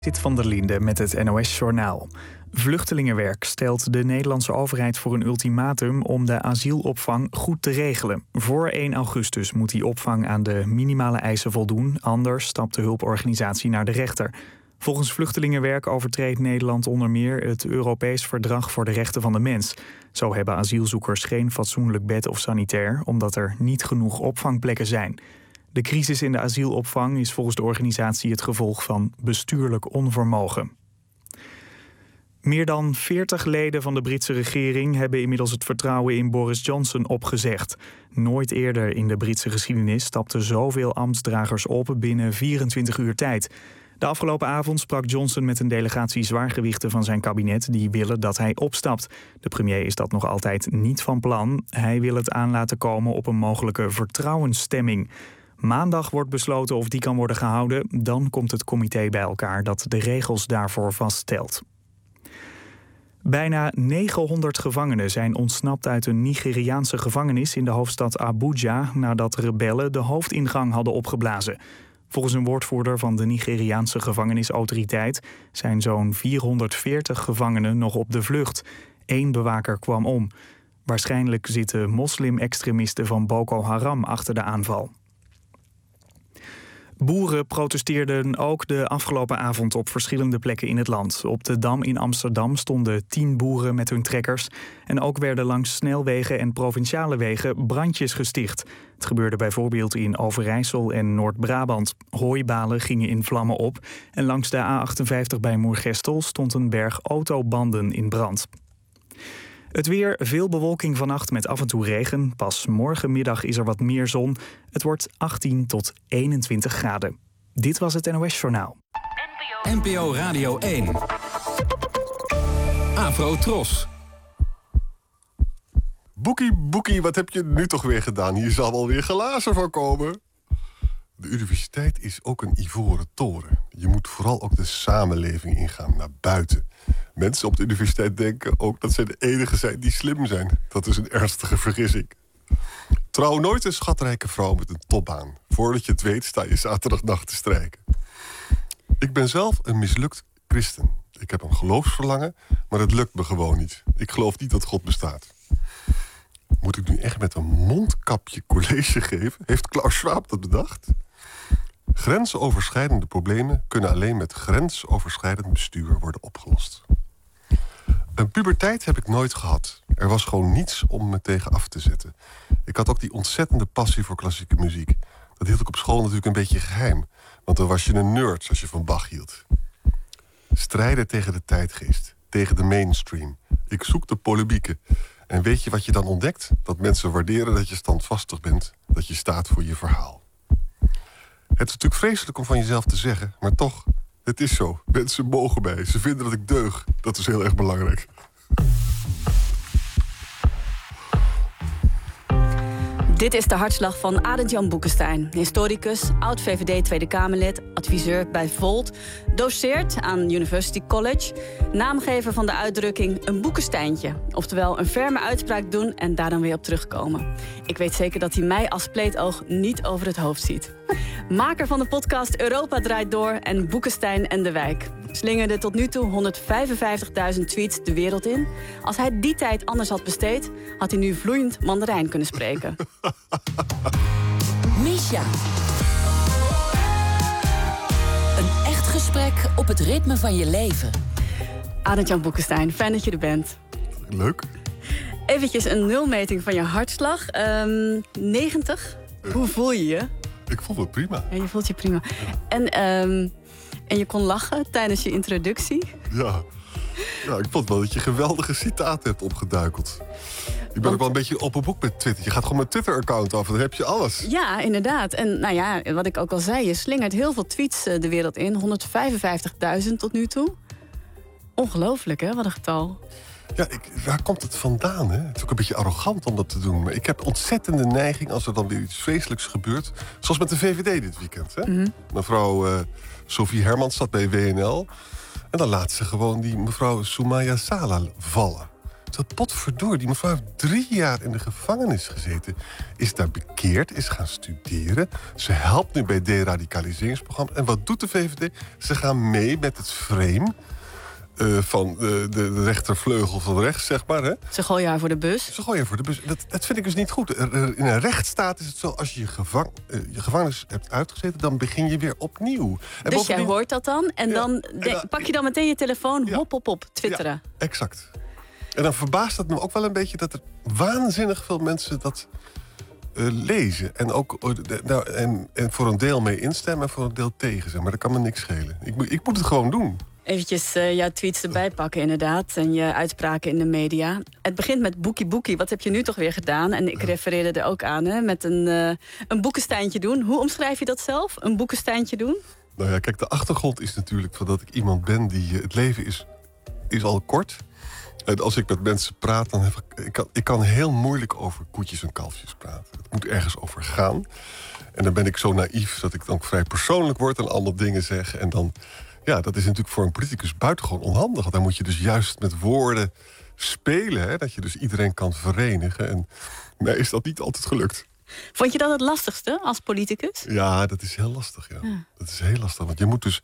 Zit van der Linde met het NOS-journaal. Vluchtelingenwerk stelt de Nederlandse overheid voor een ultimatum om de asielopvang goed te regelen. Voor 1 augustus moet die opvang aan de minimale eisen voldoen, anders stapt de hulporganisatie naar de rechter. Volgens Vluchtelingenwerk overtreedt Nederland onder meer het Europees Verdrag voor de Rechten van de Mens. Zo hebben asielzoekers geen fatsoenlijk bed of sanitair, omdat er niet genoeg opvangplekken zijn. De crisis in de asielopvang is volgens de organisatie het gevolg van bestuurlijk onvermogen. Meer dan 40 leden van de Britse regering hebben inmiddels het vertrouwen in Boris Johnson opgezegd. Nooit eerder in de Britse geschiedenis stapten zoveel ambtsdragers op binnen 24 uur tijd. De afgelopen avond sprak Johnson met een delegatie zwaargewichten van zijn kabinet die willen dat hij opstapt. De premier is dat nog altijd niet van plan. Hij wil het aan laten komen op een mogelijke vertrouwensstemming. Maandag wordt besloten of die kan worden gehouden. Dan komt het comité bij elkaar dat de regels daarvoor vaststelt. Bijna 900 gevangenen zijn ontsnapt uit een Nigeriaanse gevangenis in de hoofdstad Abuja nadat rebellen de hoofdingang hadden opgeblazen. Volgens een woordvoerder van de Nigeriaanse gevangenisautoriteit zijn zo'n 440 gevangenen nog op de vlucht. 1 bewaker kwam om. Waarschijnlijk zitten moslim-extremisten van Boko Haram achter de aanval. Boeren protesteerden ook de afgelopen avond op verschillende plekken in het land. Op de Dam in Amsterdam stonden 10 boeren met hun trekkers. En ook werden langs snelwegen en provinciale wegen brandjes gesticht. Het gebeurde bijvoorbeeld in Overijssel en Noord-Brabant. Hooibalen gingen in vlammen op. En langs de A58 bij Moergestel stond een berg autobanden in brand. Het weer, veel bewolking vannacht met af en toe regen. Pas morgenmiddag is er wat meer zon. Het wordt 18 tot 21 graden. Dit was het NOS-journaal. NPO Radio 1. Afro Tros. Boekie, wat heb je nu toch weer gedaan? Hier zal wel weer glazen van komen. De universiteit is ook een ivoren toren. Je moet vooral ook de samenleving ingaan, naar buiten. Mensen op de universiteit denken ook dat zij de enige zijn die slim zijn. Dat is een ernstige vergissing. Trouw nooit een schatrijke vrouw met een topbaan. Voordat je het weet sta je zaterdagnacht te strijken. Ik ben zelf een mislukt christen. Ik heb een geloofsverlangen, maar het lukt me gewoon niet. Ik geloof niet dat God bestaat. Moet ik nu echt met een mondkapje college geven? Heeft Klaus Schwab dat bedacht? Grensoverschrijdende problemen kunnen alleen met grensoverschrijdend bestuur worden opgelost. Een puberteit heb ik nooit gehad. Er was gewoon niets om me tegen af te zetten. Ik had ook die ontzettende passie voor klassieke muziek. Dat hield ik op school natuurlijk een beetje geheim. Want dan was je een nerd als je van Bach hield. Strijden tegen de tijdgeest. Tegen de mainstream. Ik zoek de polemieken. En weet je wat je dan ontdekt? Dat mensen waarderen dat je standvastig bent. Dat je staat voor je verhaal. Het is natuurlijk vreselijk om van jezelf te zeggen, maar toch, het is zo. Mensen mogen mij. Ze vinden dat ik deug. Dat is heel erg belangrijk. Dit is de hartslag van Arend-Jan Boekenstein. Historicus, oud-VVD Tweede Kamerlid, adviseur bij Volt. Doceert aan University College. Naamgever van de uitdrukking een boekensteintje. Oftewel een ferme uitspraak doen en daar dan weer op terugkomen. Ik weet zeker dat hij mij als spleetoog niet over het hoofd ziet. Maker van de podcast Europa draait door en Boekenstein en de Wijk. Slingerde tot nu toe 155.000 tweets de wereld in. Als hij die tijd anders had besteed, had hij nu vloeiend Mandarijn kunnen spreken. Misha. Een echt gesprek op het ritme van je leven. Arend-Jan Boekenstein, fijn dat je er bent. Leuk. Eventjes een nulmeting van je hartslag. 90. Hoe voel je je? Ik voel me prima. Ja, je voelt je prima. En je kon lachen tijdens je introductie. Ja, ik vond wel dat je geweldige citaten hebt opgeduikeld. Je bent ook wel een beetje op een boek met Twitter. Je gaat gewoon mijn Twitter-account af en dan heb je alles. Ja, inderdaad. En nou ja, wat ik ook al zei, je slingert heel veel tweets de wereld in. 155.000 tot nu toe. Ongelooflijk, hè? Wat een getal. Ja, waar komt het vandaan, hè? Het is ook een beetje arrogant om dat te doen. Maar ik heb ontzettende neiging als er dan weer iets vreselijks gebeurt. Zoals met de VVD dit weekend, hè? Mm-hmm. Mevrouw Sophie Hermans zat bij WNL. En dan laat ze gewoon die mevrouw Soumaya Sala vallen. Dat potverdorie, die mevrouw heeft 3 jaar in de gevangenis gezeten. Is daar bekeerd, is gaan studeren. Ze helpt nu bij deradicaliseringsprogramma. En wat doet de VVD? Ze gaan mee met het frame van de rechtervleugel van rechts, zeg maar. Hè? Ze gooien haar voor de bus. Ze gooien haar voor de bus. Dat vind ik dus niet goed. In een rechtsstaat is het zo, als je je gevangenis hebt uitgezeten, dan begin je weer opnieuw. En dus jij hoort dat dan en dan pak je dan meteen je telefoon, hop, twitteren. Ja, exact. En dan verbaast het me ook wel een beetje dat er waanzinnig veel mensen dat lezen. En ook en voor een deel mee instemmen en voor een deel tegen zijn. Maar dat kan me niks schelen. Ik moet het gewoon doen. Eventjes jouw tweets erbij pakken inderdaad. En je uitspraken in de media. Het begint met boekie. Wat heb je nu toch weer gedaan? En ik refereerde er ook aan, hè, met een boekensteintje doen. Hoe omschrijf je dat zelf? Een boekensteintje doen? Nou ja, kijk, de achtergrond is natuurlijk van dat ik iemand ben die... het leven is al kort. En als ik met mensen praat, dan ik kan heel moeilijk over koetjes en kalfjes praten. Het moet ergens over gaan. En dan ben ik zo naïef dat ik dan vrij persoonlijk word en allemaal dingen zeg. En dan, ja, dat is natuurlijk voor een politicus buitengewoon onhandig. Want dan moet je dus juist met woorden spelen. Hè, dat je dus iedereen kan verenigen. En mij is dat niet altijd gelukt. Vond je dat het lastigste als politicus? Ja, dat is heel lastig, ja. Dat is heel lastig, want je moet dus...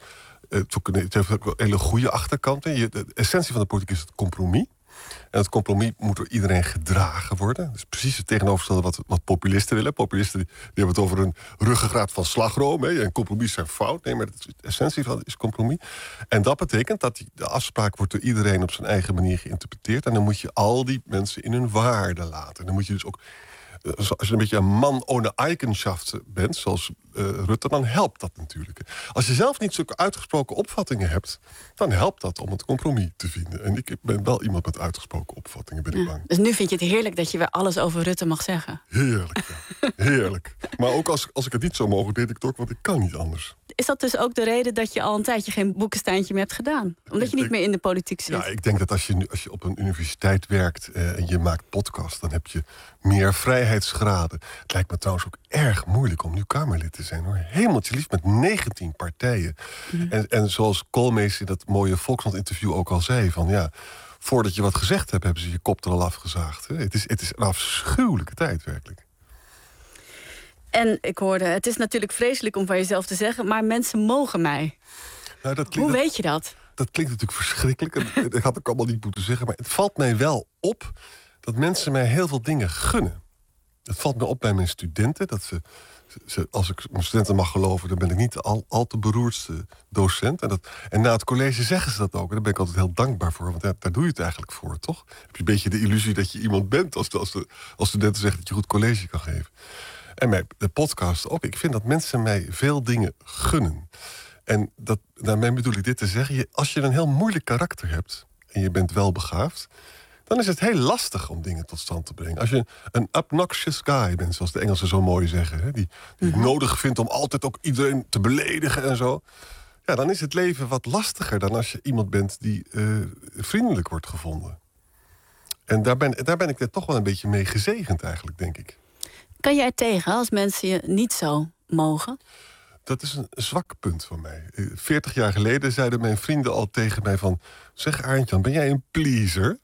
Het heeft ook een hele goede achterkant. De essentie van de politiek is het compromis. En het compromis moet door iedereen gedragen worden. Dus precies het tegenovergestelde wat populisten willen. Populisten die hebben het over een ruggengraat van slagroom. Hè. En compromis zijn fout. Nee, maar de essentie van is compromis. En dat betekent dat de afspraak wordt door iedereen op zijn eigen manier geïnterpreteerd. En dan moet je al die mensen in hun waarde laten. En dan moet je dus ook... Als je een beetje een man ohne Eigenschaft bent, zoals Rutte, dan helpt dat natuurlijk. Als je zelf niet zulke uitgesproken opvattingen hebt, dan helpt dat om het compromis te vinden. En ik ben wel iemand met uitgesproken opvattingen, ben ik bang. Dus nu vind je het heerlijk dat je weer alles over Rutte mag zeggen? Heerlijk, ja. Heerlijk. Maar ook als ik het niet zou mogen, deed ik het ook, want ik kan niet anders. Is dat dus ook de reden dat je al een tijdje geen boekensteintje meer hebt gedaan? Omdat je niet meer in de politiek zit? Ja, ik denk dat als je op een universiteit werkt en je maakt podcast, dan heb je meer vrijheidsgraden. Het lijkt me trouwens ook erg moeilijk om nu Kamerlid te zijn, hoor. Hemeltje lief, met 19 partijen. En zoals Koolmees in dat mooie Volkskrant-interview ook al zei, van ja, voordat je wat gezegd hebt, hebben ze je kop er al afgezaagd. Hè? Het is een afschuwelijke tijd, werkelijk. En ik hoorde, het is natuurlijk vreselijk om van jezelf te zeggen, maar mensen mogen mij. Nou, Hoe weet je dat? Dat klinkt natuurlijk verschrikkelijk. Dat had ik allemaal niet moeten zeggen. Maar het valt mij wel op dat mensen mij heel veel dingen gunnen. Het valt me op bij mijn studenten. Dat ze, als ik mijn studenten mag geloven, dan ben ik niet de al te beroerdste docent. En na het college zeggen ze dat ook. En daar ben ik altijd heel dankbaar voor. Want daar doe je het eigenlijk voor, toch? Heb je een beetje de illusie dat je iemand bent als studenten zeggen dat je goed college kan geven. En de podcast ook. Ik vind dat mensen mij veel dingen gunnen. En daarmee bedoel ik dit te zeggen. Als je een heel moeilijk karakter hebt en je bent welbegaafd, dan is het heel lastig om dingen tot stand te brengen. Als je een obnoxious guy bent, zoals de Engelsen zo mooi zeggen, hè, die het nodig vindt om altijd ook iedereen te beledigen en zo, ja, dan is het leven wat lastiger dan als je iemand bent die vriendelijk wordt gevonden. En daar ben ik er toch wel een beetje mee gezegend eigenlijk, denk ik. Kan jij tegen als mensen je niet zo mogen? Dat is een zwak punt van mij. 40 jaar geleden zeiden mijn vrienden al tegen mij van, zeg Arend-Jan, ben jij een pleaser?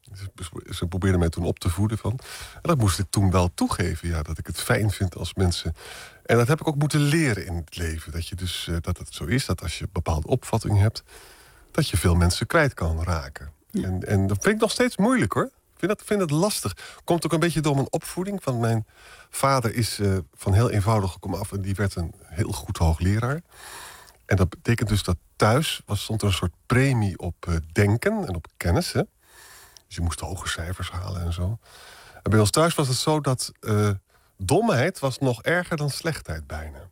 Ze probeerden mij toen op te voeden van. En dat moest ik toen wel toegeven, ja, dat ik het fijn vind als mensen. En dat heb ik ook moeten leren in het leven. Dat je dus dat het zo is, dat als je een bepaalde opvatting hebt, dat je veel mensen kwijt kan raken. Ja. En dat vind ik nog steeds moeilijk, hoor. Ik vind het lastig. Komt ook een beetje door mijn opvoeding. Van mijn vader is van heel eenvoudig gekomen af en die werd een heel goed hoogleraar. En dat betekent dus dat thuis stond er een soort premie op denken en op kennis. Hè? Dus je moest hoge cijfers halen en zo. En bij ons thuis was het zo dat domheid was nog erger dan slechtheid bijna.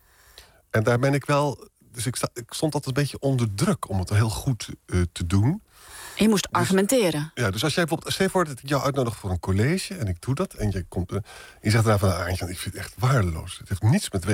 En daar ben ik wel... Dus ik stond altijd een beetje onder druk om het heel goed te doen. En je moest argumenteren. Ja, dus als jij bijvoorbeeld... Stel je voor dat ik jou uitnodig voor een college en ik doe dat. En je komt je zegt daarna van, Arend-Jan, ik vind het echt waardeloos. Het heeft niets met...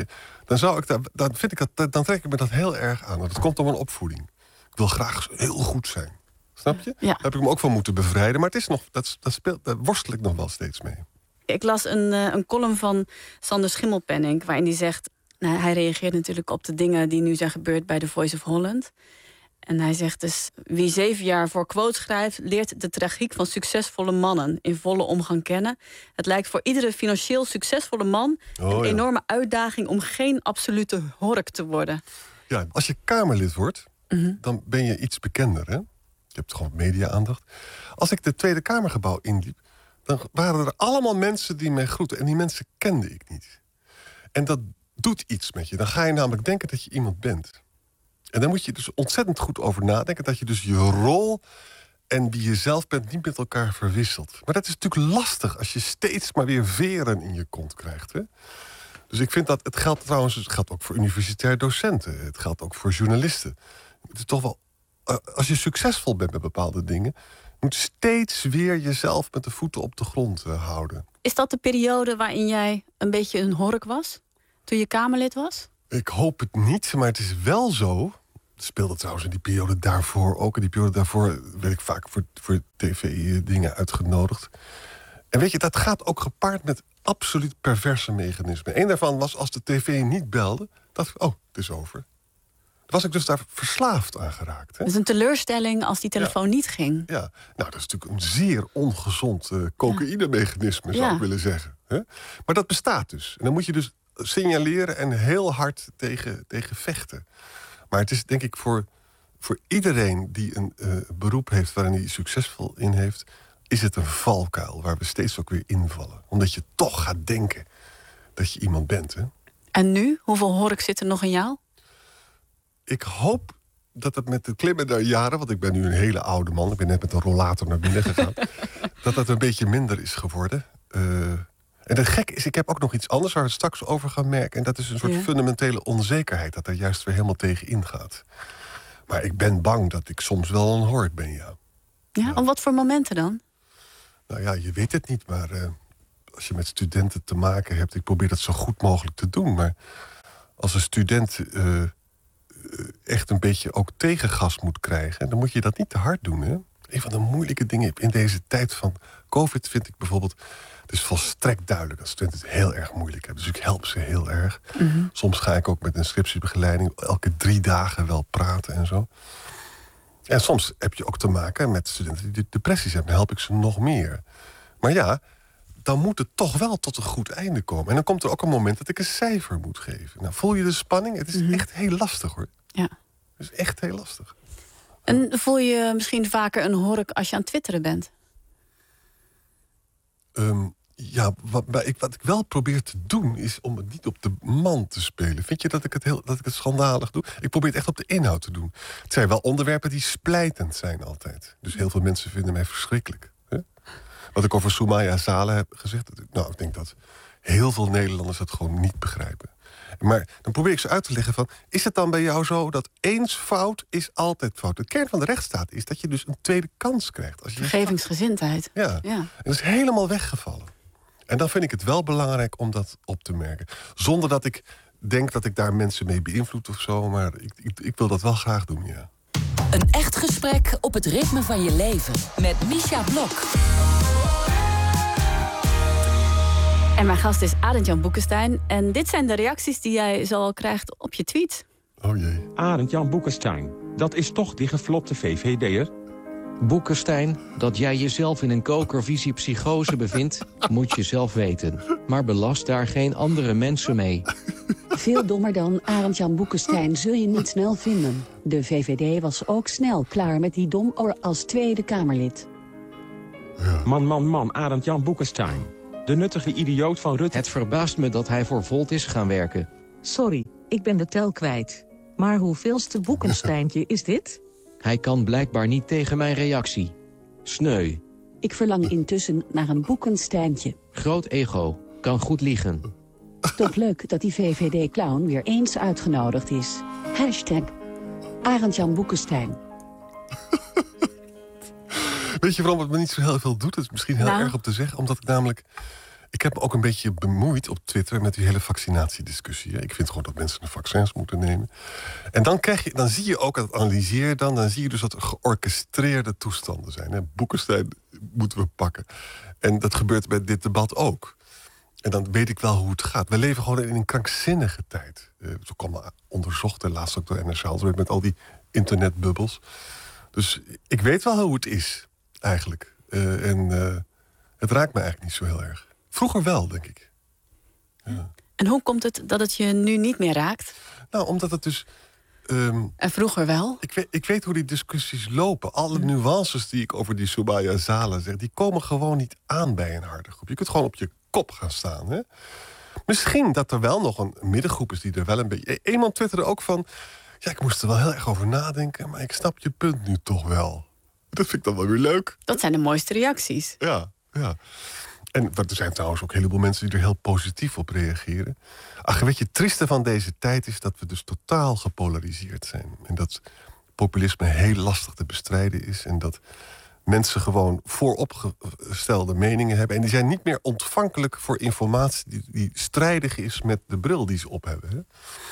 Dan trek ik me dat heel erg aan. Want het komt door mijn opvoeding. Ik wil graag heel goed zijn. Snap je? Ja. Daar heb ik me ook van moeten bevrijden. Maar het is nog, daar worstel ik nog wel steeds mee. Ik las een column van Sander Schimmelpenninck, waarin hij zegt... Nou, hij reageert natuurlijk op de dingen die nu zijn gebeurd bij The Voice of Holland. En hij zegt dus: wie 7 jaar voor quote schrijft, leert de tragiek van succesvolle mannen in volle omgang kennen. Het lijkt voor iedere financieel succesvolle man een enorme uitdaging om geen absolute hork te worden. Ja, als je Kamerlid wordt, dan ben je iets bekender, hè? Je hebt gewoon media-aandacht. Als ik de Tweede Kamergebouw inliep, dan waren er allemaal mensen die mij groeten. En die mensen kende ik niet. En dat doet iets met je. Dan ga je namelijk denken dat je iemand bent. En daar moet je dus ontzettend goed over nadenken. Dat je dus je rol en wie je zelf bent niet met elkaar verwisselt. Maar dat is natuurlijk lastig als je steeds maar weer veren in je kont krijgt. Hè? Dus ik vind dat, het geldt ook voor universitair docenten. Het geldt ook voor journalisten. Het is toch wel, als je succesvol bent met bepaalde dingen, moet je steeds weer jezelf met de voeten op de grond houden. Is dat de periode waarin jij een beetje een hork was? Toen je Kamerlid was? Ik hoop het niet, maar het is wel zo. Het speelde trouwens in die periode daarvoor ook. In die periode daarvoor werd ik vaak voor tv-dingen uitgenodigd. En weet je, dat gaat ook gepaard met absoluut perverse mechanismen. Eén daarvan was als de tv niet belde, dacht ik, het is over. Was ik dus daar verslaafd aan geraakt. Hè? Dat is een teleurstelling als die telefoon niet ging. Ja, nou, dat is natuurlijk een zeer ongezond cocaïne-mechanisme, zou ik willen zeggen. Hè? Maar dat bestaat dus. En dan moet je dus signaleren en heel hard tegen vechten. Maar het is denk ik voor iedereen die een beroep heeft waarin hij succesvol in heeft, is het een valkuil waar we steeds ook weer invallen. Omdat je toch gaat denken dat je iemand bent. Hè? En nu? Hoeveel hork zit er nog in jou? Ik hoop dat het met de klimmen der jaren, want ik ben nu een hele oude man, ik ben net met een rollator naar binnen gegaan, dat een beetje minder is geworden. En het gek is, ik heb ook nog iets anders waar we het straks over gaan merken. En dat is een soort fundamentele onzekerheid, dat er juist weer helemaal tegen ingaat. Maar ik ben bang dat ik soms wel een hork ben, ja. Ja, op wat voor momenten dan? Nou ja, je weet het niet, maar als je met studenten te maken hebt, ik probeer dat zo goed mogelijk te doen. Maar als een student echt een beetje ook tegengas moet krijgen, dan moet je dat niet te hard doen, hè? Een van de moeilijke dingen in deze tijd van COVID vind ik bijvoorbeeld, het is volstrekt duidelijk dat studenten het heel erg moeilijk hebben. Dus ik help ze heel erg. Soms ga ik ook met een scriptiebegeleiding elke 3 dagen wel praten en zo. En soms heb je ook te maken met studenten die depressies hebben. Dan help ik ze nog meer. Maar ja, dan moet het toch wel tot een goed einde komen. En dan komt er ook een moment dat ik een cijfer moet geven. Nou, voel je de spanning? Het is echt heel lastig, hoor. Ja. Het is echt heel lastig. En voel je misschien vaker een hork als je aan het twitteren bent? Ja, wat ik wel probeer te doen, is om het niet op de man te spelen. Vind je dat ik het schandalig doe? Ik probeer het echt op de inhoud te doen. Het zijn wel onderwerpen die splijtend zijn altijd. Dus heel veel mensen vinden mij verschrikkelijk. Hè? Wat ik over Soumaya Saleh heb gezegd, nou, ik denk dat heel veel Nederlanders dat gewoon niet begrijpen. Maar dan probeer ik ze uit te leggen van, is het dan bij jou zo dat eens fout is altijd fout? De kern van de rechtsstaat is dat je dus een tweede kans krijgt. Als je vergevingsgezindheid. Ja, en dat is helemaal weggevallen. En dan vind ik het wel belangrijk om dat op te merken. Zonder dat ik denk dat ik daar mensen mee beïnvloed of zo. Maar ik wil dat wel graag doen, ja. Een echt gesprek op het ritme van je leven. Met Misha Blok. En mijn gast is Arend-Jan Boekenstein. En dit zijn de reacties die jij zoal krijgt op je tweet. Oh jee. Arend-Jan Boekenstein, dat is toch die geflopte VVD'er? Boekenstein, dat jij jezelf in een kokervisie psychose bevindt, moet je zelf weten. Maar belast daar geen andere mensen mee. Veel dommer dan Arend-Jan Boekenstein zul je niet snel vinden. De VVD was ook snel klaar met die domoor als Tweede Kamerlid. Man, Arend-Jan Boekenstein. De nuttige idioot van Rutte. Het verbaast me dat hij voor Volt is gaan werken. Sorry, ik ben de tel kwijt. Maar hoeveelste Boekensteintje is dit? Hij kan blijkbaar niet tegen mijn reactie. Sneu. Ik verlang intussen naar een Boekensteintje. Groot ego. Kan goed liegen. Toch leuk dat die VVD-clown weer eens uitgenodigd is. #Arend-Jan Boekenstein. Weet je waarom het me niet zo heel veel doet? Dat is misschien heel erg op te zeggen. Omdat ik namelijk... Ik heb me ook een beetje bemoeid op Twitter met die hele vaccinatiediscussie. Ik vind gewoon dat mensen de vaccins moeten nemen. En dan zie je ook, dat analyseer je dan zie je dus dat er georchestreerde toestanden zijn. Hè? Boekenstein moeten we pakken. En dat gebeurt bij dit debat ook. En dan weet ik wel hoe het gaat. We leven gewoon in een krankzinnige tijd. Zo kwam onderzocht en laatst ook door NRC Handelsblad met al die internetbubbels. Dus ik weet wel hoe het is, eigenlijk. Het raakt me eigenlijk niet zo heel erg. Vroeger wel, denk ik. Ja. En hoe komt het dat het je nu niet meer raakt? Nou, omdat het dus... En vroeger wel? Ik weet hoe die discussies lopen. Alle nuances die ik over die Soraya Zalen zeg, die komen gewoon niet aan bij een harde groep. Je kunt gewoon op je kop gaan staan. Hè? Misschien dat er wel nog een middengroep is die er wel een beetje... Iemand twitterde ook van... Ja, ik moest er wel heel erg over nadenken, maar ik snap je punt nu toch wel. Dat vind ik dan wel weer leuk. Dat zijn de mooiste reacties. Ja. En er zijn trouwens ook een heleboel mensen die er heel positief op reageren. Ach, weet je, het trieste van deze tijd is dat we dus totaal gepolariseerd zijn. En dat populisme heel lastig te bestrijden is. En dat mensen gewoon vooropgestelde meningen hebben. En die zijn niet meer ontvankelijk voor informatie die strijdig is met de bril die ze op hebben. Hè?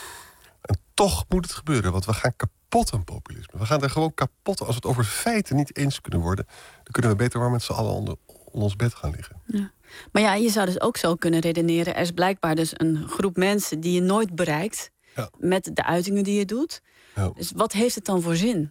En toch moet het gebeuren, want we gaan kapot aan populisme. We gaan er gewoon kapot. Als we het over feiten niet eens kunnen worden, dan kunnen we beter maar met z'n allen onder ons bed gaan liggen. Ja. Maar ja, je zou dus ook zo kunnen redeneren. Er is blijkbaar dus een groep mensen die je nooit bereikt met de uitingen die je doet. Ja. Dus wat heeft het dan voor zin?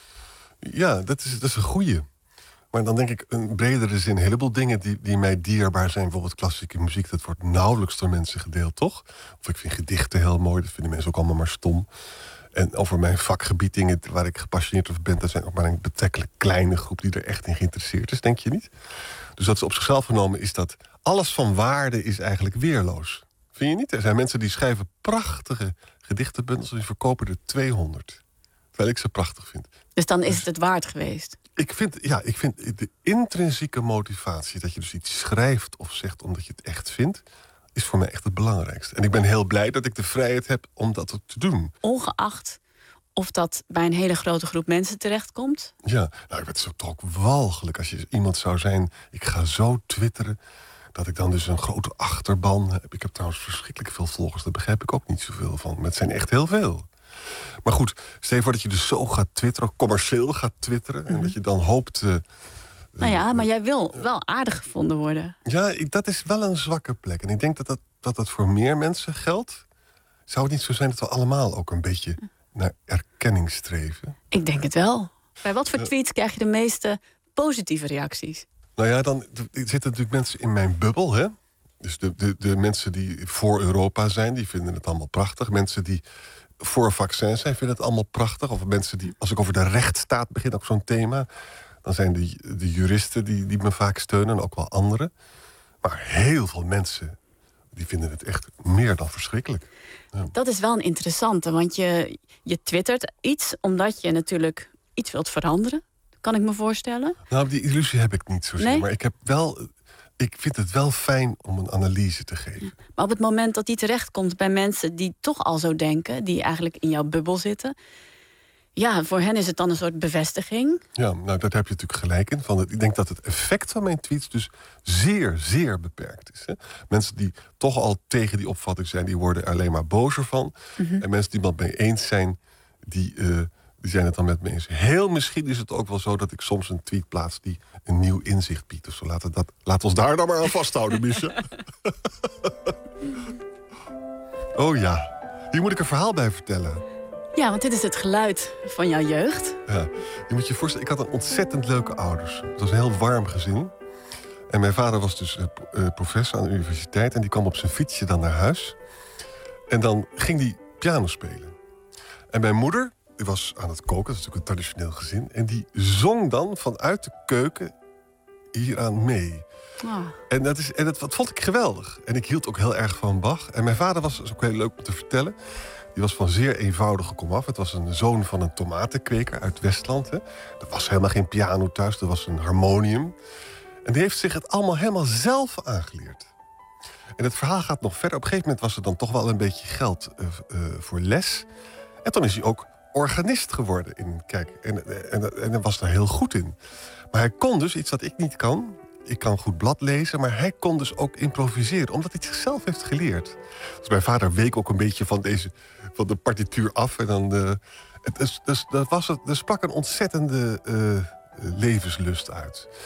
Ja, dat is een goeie. Maar dan denk ik een bredere zin. Een heleboel dingen die mij dierbaar zijn. Bijvoorbeeld klassieke muziek. Dat wordt nauwelijks door mensen gedeeld, toch? Of ik vind gedichten heel mooi. Dat vinden mensen ook allemaal maar stom. En over mijn vakgebied, dingen waar ik gepassioneerd over ben... dat zijn ook maar een betrekkelijk kleine groep die er echt in geïnteresseerd is, denk je niet? Dus dat is op zichzelf genomen is dat alles van waarde is eigenlijk weerloos. Vind je niet? Er zijn mensen die schrijven prachtige gedichtenbundels... en die verkopen er 200. Terwijl ik ze prachtig vind. Dus dan is het waard geweest? Ik vind de intrinsieke motivatie... dat je dus iets schrijft of zegt omdat je het echt vindt... is voor mij echt het belangrijkste. En ik ben heel blij dat ik de vrijheid heb om dat te doen. Ongeacht of dat bij een hele grote groep mensen terechtkomt? Ja, nou, het is toch ook walgelijk als je iemand zou zijn... ik ga zo twitteren dat ik dan dus een grote achterban heb. Ik heb trouwens verschrikkelijk veel volgers, daar begrijp ik ook niet zoveel van. Maar het zijn echt heel veel. Maar goed, stel je voor dat je dus zo gaat twitteren... commercieel gaat twitteren... en dat je dan hoopt... nou ja, maar jij wil wel aardig gevonden worden. Ja, dat is wel een zwakke plek. En ik denk dat voor meer mensen geldt. Zou het niet zo zijn dat we allemaal ook een beetje naar erkenning streven? Ik denk het wel. Bij wat voor tweets krijg je de meeste positieve reacties? Nou ja, dan zitten natuurlijk mensen in mijn bubbel, hè? Dus de mensen die voor Europa zijn, die vinden het allemaal prachtig. Mensen die voor vaccins zijn, vinden het allemaal prachtig. Of mensen die, als ik over de rechtsstaat begin, ook zo'n thema... dan zijn de juristen die me vaak steunen, en ook wel anderen. Maar heel veel mensen die vinden het echt meer dan verschrikkelijk. Ja. Dat is wel een interessante, want je twittert iets... omdat je natuurlijk iets wilt veranderen, kan ik me voorstellen. Nou, die illusie heb ik niet zozeer. Nee? Maar ik vind het wel fijn om een analyse te geven. Maar op het moment dat die terechtkomt bij mensen die toch al zo denken... die eigenlijk in jouw bubbel zitten... ja, voor hen is het dan een soort bevestiging. Ja, nou, daar heb je natuurlijk gelijk in. Ik denk dat het effect van mijn tweets dus zeer, zeer beperkt is. Hè? Mensen die toch al tegen die opvatting zijn... die worden er alleen maar bozer van. Mm-hmm. En mensen die het mee eens zijn... die zijn het dan met me eens. Heel misschien is het ook wel zo dat ik soms een tweet plaats... die een nieuw inzicht biedt. Dus laten we ons daar dan maar aan vasthouden, Misha. Oh ja, hier moet ik een verhaal bij vertellen. Ja, want dit is het geluid van jouw jeugd. Ja, je moet je voorstellen, ik had een ontzettend leuke ouders. Het was een heel warm gezin. En mijn vader was dus professor aan de universiteit... en die kwam op zijn fietsje dan naar huis. En dan ging hij piano spelen. En mijn moeder, die was aan het koken, dat is natuurlijk een traditioneel gezin... en die zong dan vanuit de keuken hieraan mee. Oh. En dat vond ik geweldig. En ik hield ook heel erg van Bach. En mijn vader was ook heel leuk om te vertellen... Die was van zeer eenvoudige komaf. Het was een zoon van een tomatenkweker uit Westland. Hè. Er was helemaal geen piano thuis, er was een harmonium. En die heeft zich het allemaal helemaal zelf aangeleerd. En het verhaal gaat nog verder. Op een gegeven moment was er dan toch wel een beetje geld voor les. En toen is hij ook organist geworden in Kijk. En hij was daar heel goed in. Maar hij kon dus iets wat ik niet kan. Ik kan goed blad lezen, maar hij kon dus ook improviseren. Omdat hij het zichzelf heeft geleerd. Dus mijn vader week ook een beetje van de partituur af. En dan, er sprak een ontzettende levenslust uit.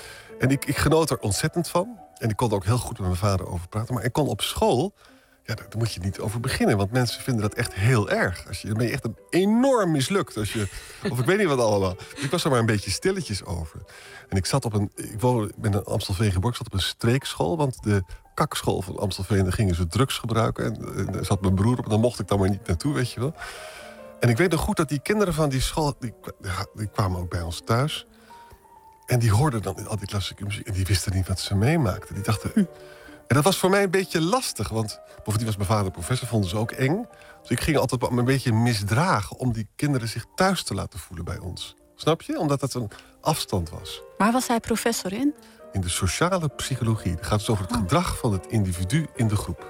En ik genoot er ontzettend van. En ik kon er ook heel goed met mijn vader over praten. Maar ik kon op school... Ja, daar moet je niet over beginnen. Want mensen vinden dat echt heel erg. Dan ben je echt enorm mislukt. Of ik weet niet wat allemaal. Ik was er maar een beetje stilletjes over. En ik zat ik ben in Amstelveen geboren. Ik zat op een streekschool. Want de kakschool van Amstelveen, daar gingen ze drugs gebruiken. En daar zat mijn broer op. En dan mocht ik dan maar niet naartoe, weet je wel. En ik weet nog goed dat die kinderen van die school... die kwamen ook bij ons thuis. En die hoorden dan al die klassieke muziek. En die wisten niet wat ze meemaakten. Die dachten... En dat was voor mij een beetje lastig. Want bovendien was mijn vader professor, vonden ze ook eng. Dus ik ging altijd een beetje misdragen... om die kinderen zich thuis te laten voelen bij ons. Snap je? Omdat dat een afstand was. Waar was hij professor in? In de sociale psychologie. Het gaat dus over het gedrag van het individu in de groep.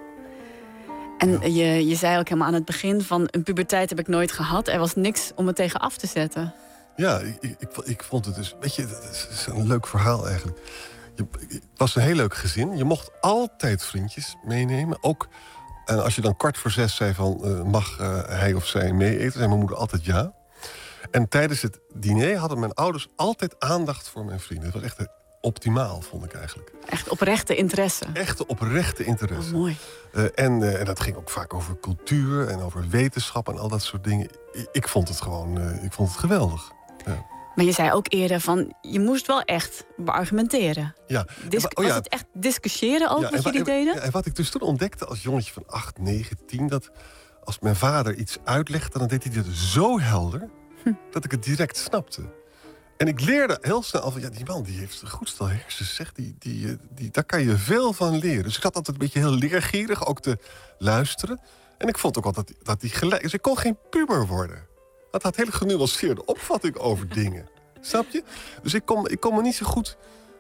En je zei ook helemaal aan het begin van... een puberteit heb ik nooit gehad. Er was niks om me tegen af te zetten. Ja, ik vond het dus... Weet je, het is een leuk verhaal eigenlijk. Het was een heel leuk gezin. Je mocht altijd vriendjes meenemen. Ook en als je dan 5:15 zei van... mag hij of zij mee eten? Zei mijn moeder altijd ja. En tijdens het diner hadden mijn ouders altijd aandacht voor mijn vrienden. Het was echt optimaal, vond ik eigenlijk. Echt oprechte interesse. Echte oprechte interesse. Oh, mooi. En dat ging ook vaak over cultuur en over wetenschap en al dat soort dingen. Ik vond het gewoon ik vond het geweldig. Ja. Maar je zei ook eerder van, je moest wel echt beargumenteren. Ja. Was het echt discussiëren ook wat jullie deden? En wat ik dus toen ontdekte als jongetje van 8, 9, 10... dat als mijn vader iets uitlegde, dan deed hij dit zo helder... dat ik het direct snapte. En ik leerde heel snel van, ja, die man die heeft een goed stel hersens, zeg. Daar kan je veel van leren. Dus ik zat altijd een beetje heel leergierig ook te luisteren. En ik vond ook altijd dat hij gelijk... Dus ik kon geen puber worden. Dat had hele genuanceerde opvatting over dingen. Snap je? Dus ik kon me niet zo goed...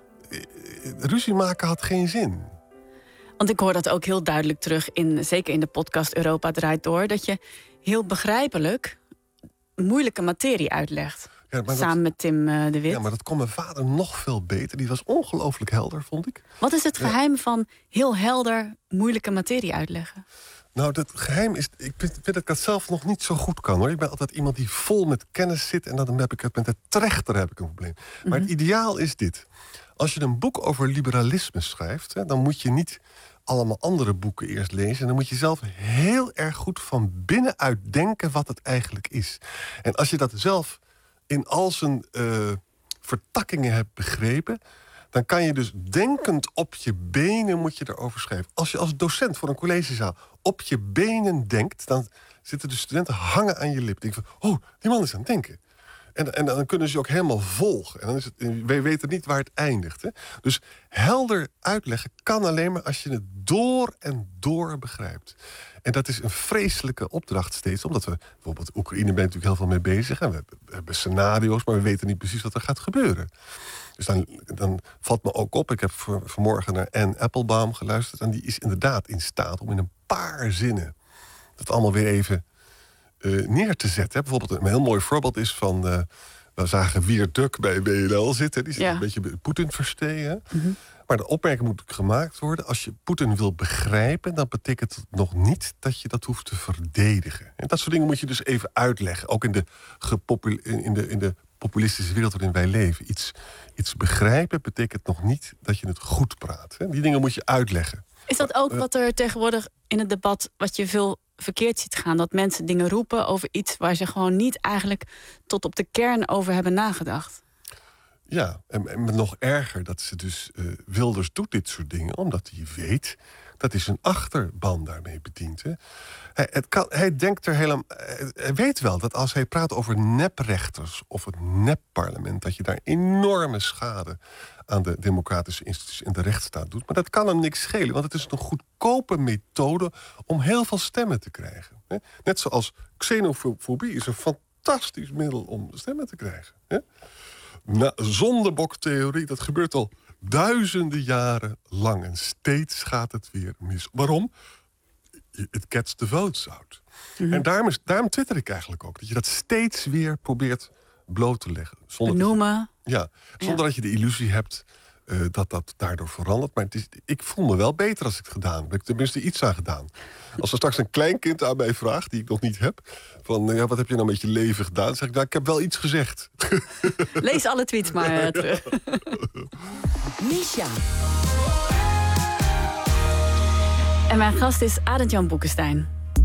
ruzie maken had geen zin. Want ik hoor dat ook heel duidelijk terug, zeker in de podcast Europa Draait Door... dat je heel begrijpelijk moeilijke materie uitlegt. Ja, samen met Tim de Wit. Ja, maar dat kon mijn vader nog veel beter. Die was ongelooflijk helder, vond ik. Wat is het geheim van heel helder moeilijke materie uitleggen? Nou, het geheim is... Ik vind dat ik dat zelf nog niet zo goed kan, hoor. Ik ben altijd iemand die vol met kennis zit... en dan heb ik het met de trechter heb ik een probleem. Maar het ideaal is dit. Als je een boek over liberalisme schrijft... dan moet je niet allemaal andere boeken eerst lezen... en dan moet je zelf heel erg goed van binnenuit denken... wat het eigenlijk is. En als je dat zelf in al zijn vertakkingen hebt begrepen... dan kan je dus denkend op je benen moet je erover schrijven. Als je als docent voor een collegezaal op je benen denkt... dan zitten de studenten hangen aan je lip. Denken van, oh, die man is aan het denken. En dan kunnen ze je ook helemaal volgen. En dan is het, wij weten niet waar het eindigt. Hè? Dus helder uitleggen kan alleen maar als je het door en door begrijpt. En dat is een vreselijke opdracht steeds. Omdat we, bijvoorbeeld Oekraïne ben je natuurlijk heel veel mee bezig. En we hebben scenario's, maar we weten niet precies wat er gaat gebeuren. Dus dan valt me ook op. Ik heb vanmorgen naar Anne Applebaum geluisterd. En die is inderdaad in staat om in een paar zinnen... dat allemaal weer even neer te zetten. Hè. Bijvoorbeeld een heel mooi voorbeeld is van... we zagen Wierd Duk bij WNL zitten. Die zit een beetje Poetin verstehen. Mm-hmm. Maar de opmerking moet gemaakt worden... als je Poetin wil begrijpen... dan betekent het nog niet dat je dat hoeft te verdedigen. En dat soort dingen moet je dus even uitleggen. Ook in de populistische wereld waarin wij leven. Iets begrijpen betekent nog niet dat je het goed praat. Hè. Die dingen moet je uitleggen. Is dat ook wat er tegenwoordig in het debat... wat je veel verkeerd ziet gaan? Dat mensen dingen roepen over iets... waar ze gewoon niet eigenlijk tot op de kern over hebben nagedacht? Ja, en nog erger dat ze dus... Wilders doet dit soort dingen omdat hij weet... dat hij zijn achterban daarmee bedient. Hè. Hij denkt er helemaal... Hij weet wel dat als hij praat over neprechters... of het nepparlement... dat je daar enorme schade aan de democratische instituties en de rechtsstaat doet. Maar dat kan hem niks schelen, want het is een goedkope methode... om heel veel stemmen te krijgen. Hè. Net zoals xenofobie is een fantastisch middel om stemmen te krijgen. Hè. Zondeboktheorie, dat gebeurt al duizenden jaren lang. En steeds gaat het weer mis. Waarom? It gets the votes out. Mm-hmm. En daarom twitter ik eigenlijk ook. Dat je dat steeds weer probeert bloot te leggen. Benoemen. Zonder dat je de illusie hebt dat daardoor verandert. Maar ik voel me wel beter als ik het gedaan heb. Ik heb tenminste iets aan gedaan. Als er straks een kleinkind aan mij vraagt, die ik nog niet heb... van wat heb je nou met je leven gedaan? Dan zeg ik, ik heb wel iets gezegd. Lees alle tweets maar terug. Misha. En mijn gast is Arend-Jan Boekenstein.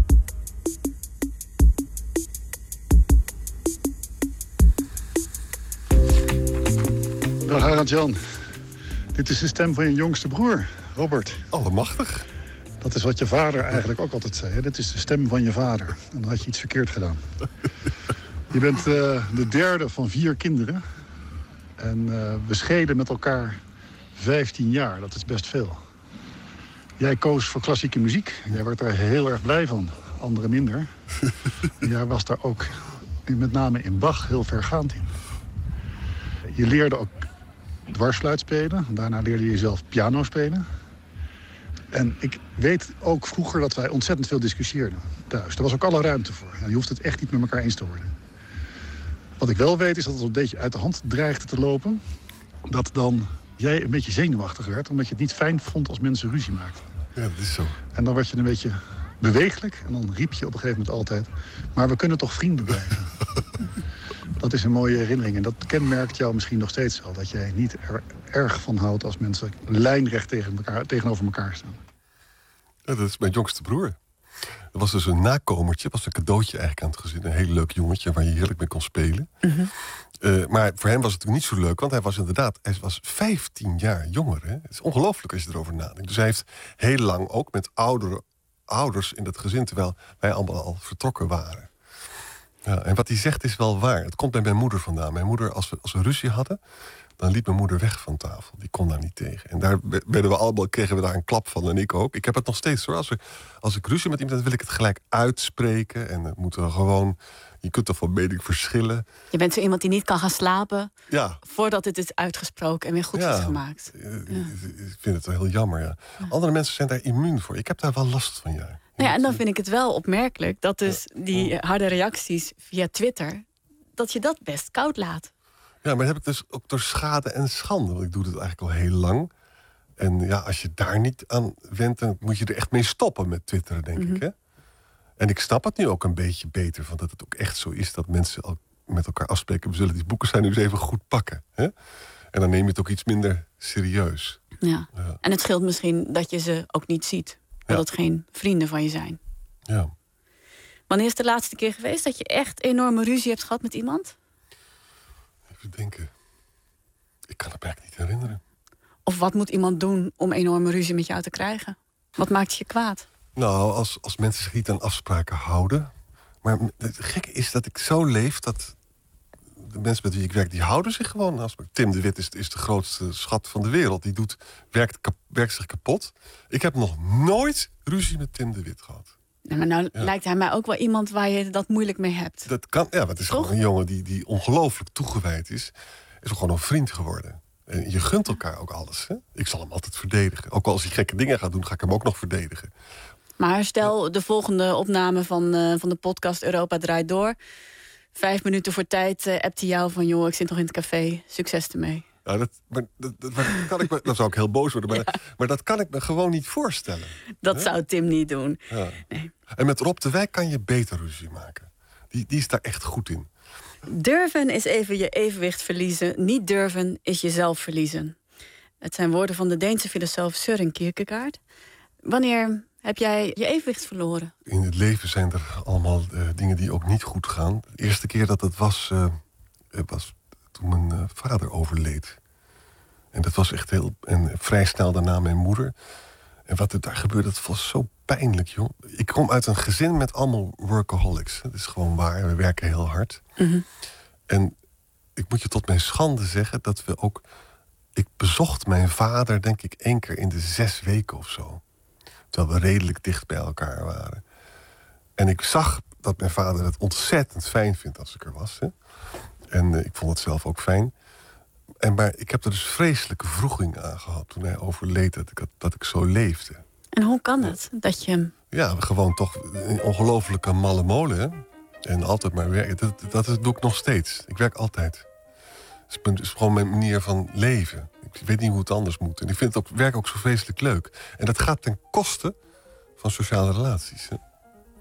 Dag Arend-Jan. Dit is de stem van je jongste broer, Robert. Allemachtig. Dat is wat je vader eigenlijk ook altijd zei. Hè? Dit is de stem van je vader. En dan had je iets verkeerd gedaan. Je bent de derde van 4 kinderen. En we schelen met elkaar 15 jaar. Dat is best veel. Jij koos voor klassieke muziek. Jij werd daar heel erg blij van. Anderen minder. En jij was daar ook, met name in Bach, heel vergaand in. Je leerde ook dwarsfluit spelen. Daarna leerde je zelf piano spelen. En ik weet ook vroeger dat wij ontzettend veel discussieerden thuis. Daar was ook alle ruimte voor. En je hoeft het echt niet met elkaar eens te worden. Wat ik wel weet is dat het een beetje uit de hand dreigde te lopen. Dat dan jij een beetje zenuwachtig werd. Omdat je het niet fijn vond als mensen ruzie maakten. Ja, dat is zo. En dan werd je een beetje bewegelijk. En dan riep je op een gegeven moment altijd... maar we kunnen toch vrienden blijven? Dat is een mooie herinnering. En dat kenmerkt jou misschien nog steeds wel. Dat jij niet erg van houdt als mensen lijnrecht tegenover elkaar staan. Ja, dat is mijn jongste broer. Dat was dus een nakomertje. Dat was een cadeautje eigenlijk aan het gezin. Een heel leuk jongetje waar je heerlijk mee kon spelen. Mm-hmm. Maar voor hem was het natuurlijk niet zo leuk. Want hij was 15 jaar jonger. Hè? Het is ongelooflijk als je erover nadenkt. Dus hij heeft heel lang ook met oudere ouders in dat gezin... terwijl wij allemaal al vertrokken waren. Ja, en wat hij zegt is wel waar. Het komt bij mijn moeder vandaan. Mijn moeder, als we ruzie hadden... dan liep mijn moeder weg van tafel. Die kon daar niet tegen. En daar kregen we daar een klap van. En ik ook. Ik heb het nog steeds hoor. Als ik ruzie met iemand, dan wil ik het gelijk uitspreken. En dan moeten we gewoon... Je kunt toch van mening verschillen. Je bent zo iemand die niet kan gaan slapen... Ja. voordat het is uitgesproken en weer goed is gemaakt. Ik vind het wel heel jammer, ja. Andere mensen zijn daar immuun voor. Ik heb daar wel last van, ja. Nou ja, en dan vind ik het wel opmerkelijk... dat dus die harde reacties via Twitter... dat je dat best koud laat. Ja, maar dat heb ik dus ook door schade en schande. Want ik doe het eigenlijk al heel lang. En ja, als je daar niet aan went... dan moet je er echt mee stoppen met twitteren, denk ik, hè? En ik snap het nu ook een beetje beter... van dat het ook echt zo is dat mensen ook met elkaar afspreken... we zullen die boeken nu eens even goed pakken. Hè? En dan neem je het ook iets minder serieus. Ja. En het scheelt misschien dat je ze ook niet ziet. Dat het geen vrienden van je zijn. Ja. Wanneer is de laatste keer geweest dat je echt enorme ruzie hebt gehad met iemand? Even denken. Ik kan het me eigenlijk niet herinneren. Of wat moet iemand doen om enorme ruzie met jou te krijgen? Wat maakt je kwaad? Nou, als mensen zich niet aan afspraken houden. Maar het gekke is dat ik zo leef dat de mensen met wie ik werk, die houden zich gewoon aan afspraken. Tim de Wit is de grootste schat van de wereld. Die werkt zich kapot. Ik heb nog nooit ruzie met Tim de Wit gehad. Ja, maar nou lijkt hij mij ook wel iemand waar je dat moeilijk mee hebt. Dat kan, ja, het is gewoon een jongen die ongelooflijk toegewijd is. Is ook gewoon een vriend geworden. En je gunt elkaar ook alles. Hè? Ik zal hem altijd verdedigen. Ook al als hij gekke dingen gaat doen, ga ik hem ook nog verdedigen. Maar stel de volgende opname van de podcast Europa Draait Door. 5 minuten voor tijd appt hij jou van... joh, ik zit nog in het café, succes ermee. Ja, dan zou ik heel boos worden. Maar dat kan ik me gewoon niet voorstellen. Dat zou Tim niet doen. Ja. Nee. En met Rob de Wijk kan je beter ruzie maken. Die is daar echt goed in. Durven is even je evenwicht verliezen. Niet durven is jezelf verliezen. Het zijn woorden van de Deense filosoof Søren Kierkegaard. Wanneer heb jij je evenwicht verloren? In het leven zijn er allemaal dingen die ook niet goed gaan. De eerste keer dat het was toen mijn vader overleed. En dat was echt vrij snel daarna mijn moeder. En wat er daar gebeurde, dat was zo pijnlijk, joh. Ik kom uit een gezin met allemaal workaholics. Dat is gewoon waar, we werken heel hard. Mm-hmm. En ik moet je tot mijn schande zeggen dat we ook... Ik bezocht mijn vader, denk ik, 1 keer in de 6 weken of zo. Terwijl we redelijk dicht bij elkaar waren. En ik zag dat mijn vader het ontzettend fijn vindt als ik er was. Hè? En ik vond het zelf ook fijn. Maar ik heb er dus vreselijke wroeging aan gehad toen hij overleed, dat ik zo leefde. En hoe kan het dat je hem... Ja, gewoon toch een ongelofelijke malle molen. Hè? En altijd maar werken. Dat doe ik nog steeds. Ik werk altijd. Het is gewoon mijn manier van leven. Ik weet niet hoe het anders moet. En ik vind het werk ook zo vreselijk leuk. En dat gaat ten koste van sociale relaties. Hè?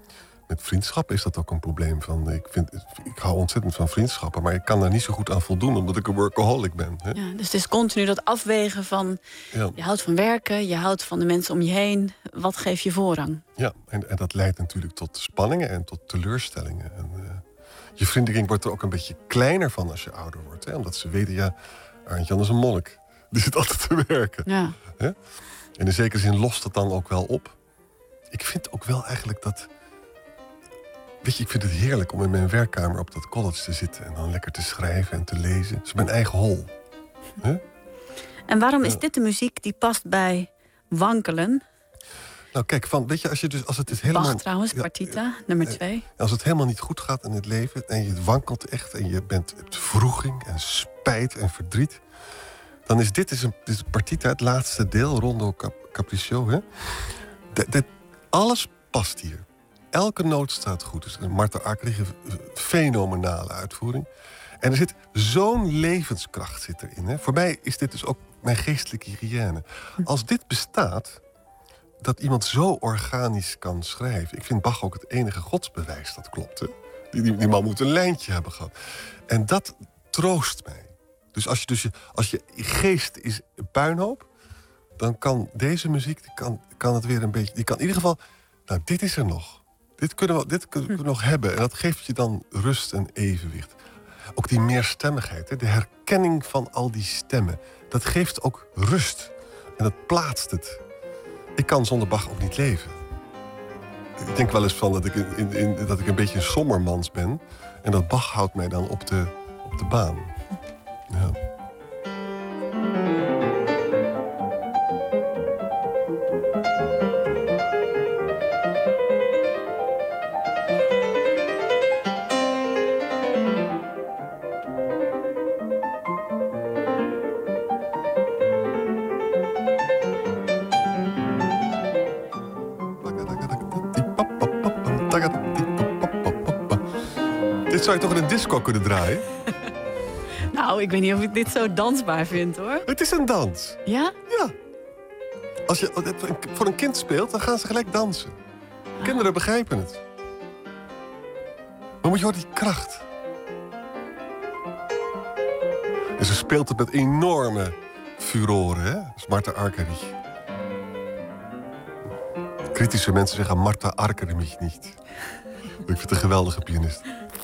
met vriendschappen is dat ook een probleem. Ik hou ontzettend van vriendschappen, maar ik kan daar niet zo goed aan voldoen omdat ik een workaholic ben. Hè? Ja, dus het is continu dat afwegen van... Ja. Je houdt van werken, je houdt van de mensen om je heen. Wat geeft je voorrang? Ja, en dat leidt natuurlijk tot spanningen en tot teleurstellingen. En, je vriendenkring wordt er ook een beetje kleiner van als je ouder wordt. Hè? Omdat ze weten, ja, Arend-Jan is een monnik. Die zit altijd te werken. Ja. Hè? En in zekere zin lost het dan ook wel op. Ik vind ook wel eigenlijk dat... Weet je, ik vind het heerlijk om in mijn werkkamer op dat college te zitten... en dan lekker te schrijven en te lezen. Het is mijn eigen hol. Huh? En waarom is dit de muziek die past bij wankelen? Nou kijk, weet je, als het is helemaal... Bach trouwens, Partita, nummer 2. Als het helemaal niet goed gaat in het leven... en je wankelt echt en je hebt wroeging en spijt en verdriet... dan is dit Partita, het laatste deel, Rondo Capriccio. Hè? Alles past hier. Elke noot staat goed. Dus een Martha Argerich, een fenomenale uitvoering. En er zit zo'n levenskracht erin. Hè? Voor mij is dit dus ook mijn geestelijke hygiëne. Als dit bestaat, dat iemand zo organisch kan schrijven... Ik vind Bach ook het enige godsbewijs dat klopt. Hè? Die man moet een lijntje hebben gehad. En dat troost mij. Dus als je geest is een puinhoop... dan kan deze muziek, kan het weer een beetje... Die kan in ieder geval... Nou, dit is er nog. Dit kunnen we nog hebben. En dat geeft je dan rust en evenwicht. Ook die meerstemmigheid, hè? De herkenning van al die stemmen. Dat geeft ook rust. En dat plaatst het. Ik kan zonder Bach ook niet leven. Ik denk wel eens van dat ik een beetje een sommermans ben. En dat Bach houdt mij dan op de baan. Ja. Dit zou je toch in een disco kunnen draaien? Nou, ik weet niet of ik dit zo dansbaar vind, hoor. Het is een dans. Ja? Ja. Als je voor een kind speelt, dan gaan ze gelijk dansen. Kinderen begrijpen het. Maar moet je horen die kracht. En ze speelt het met enorme furoren, hè? Dat is Martha Argerich. Kritische mensen zeggen Martha Argerich niet. Ik vind het een geweldige pianist.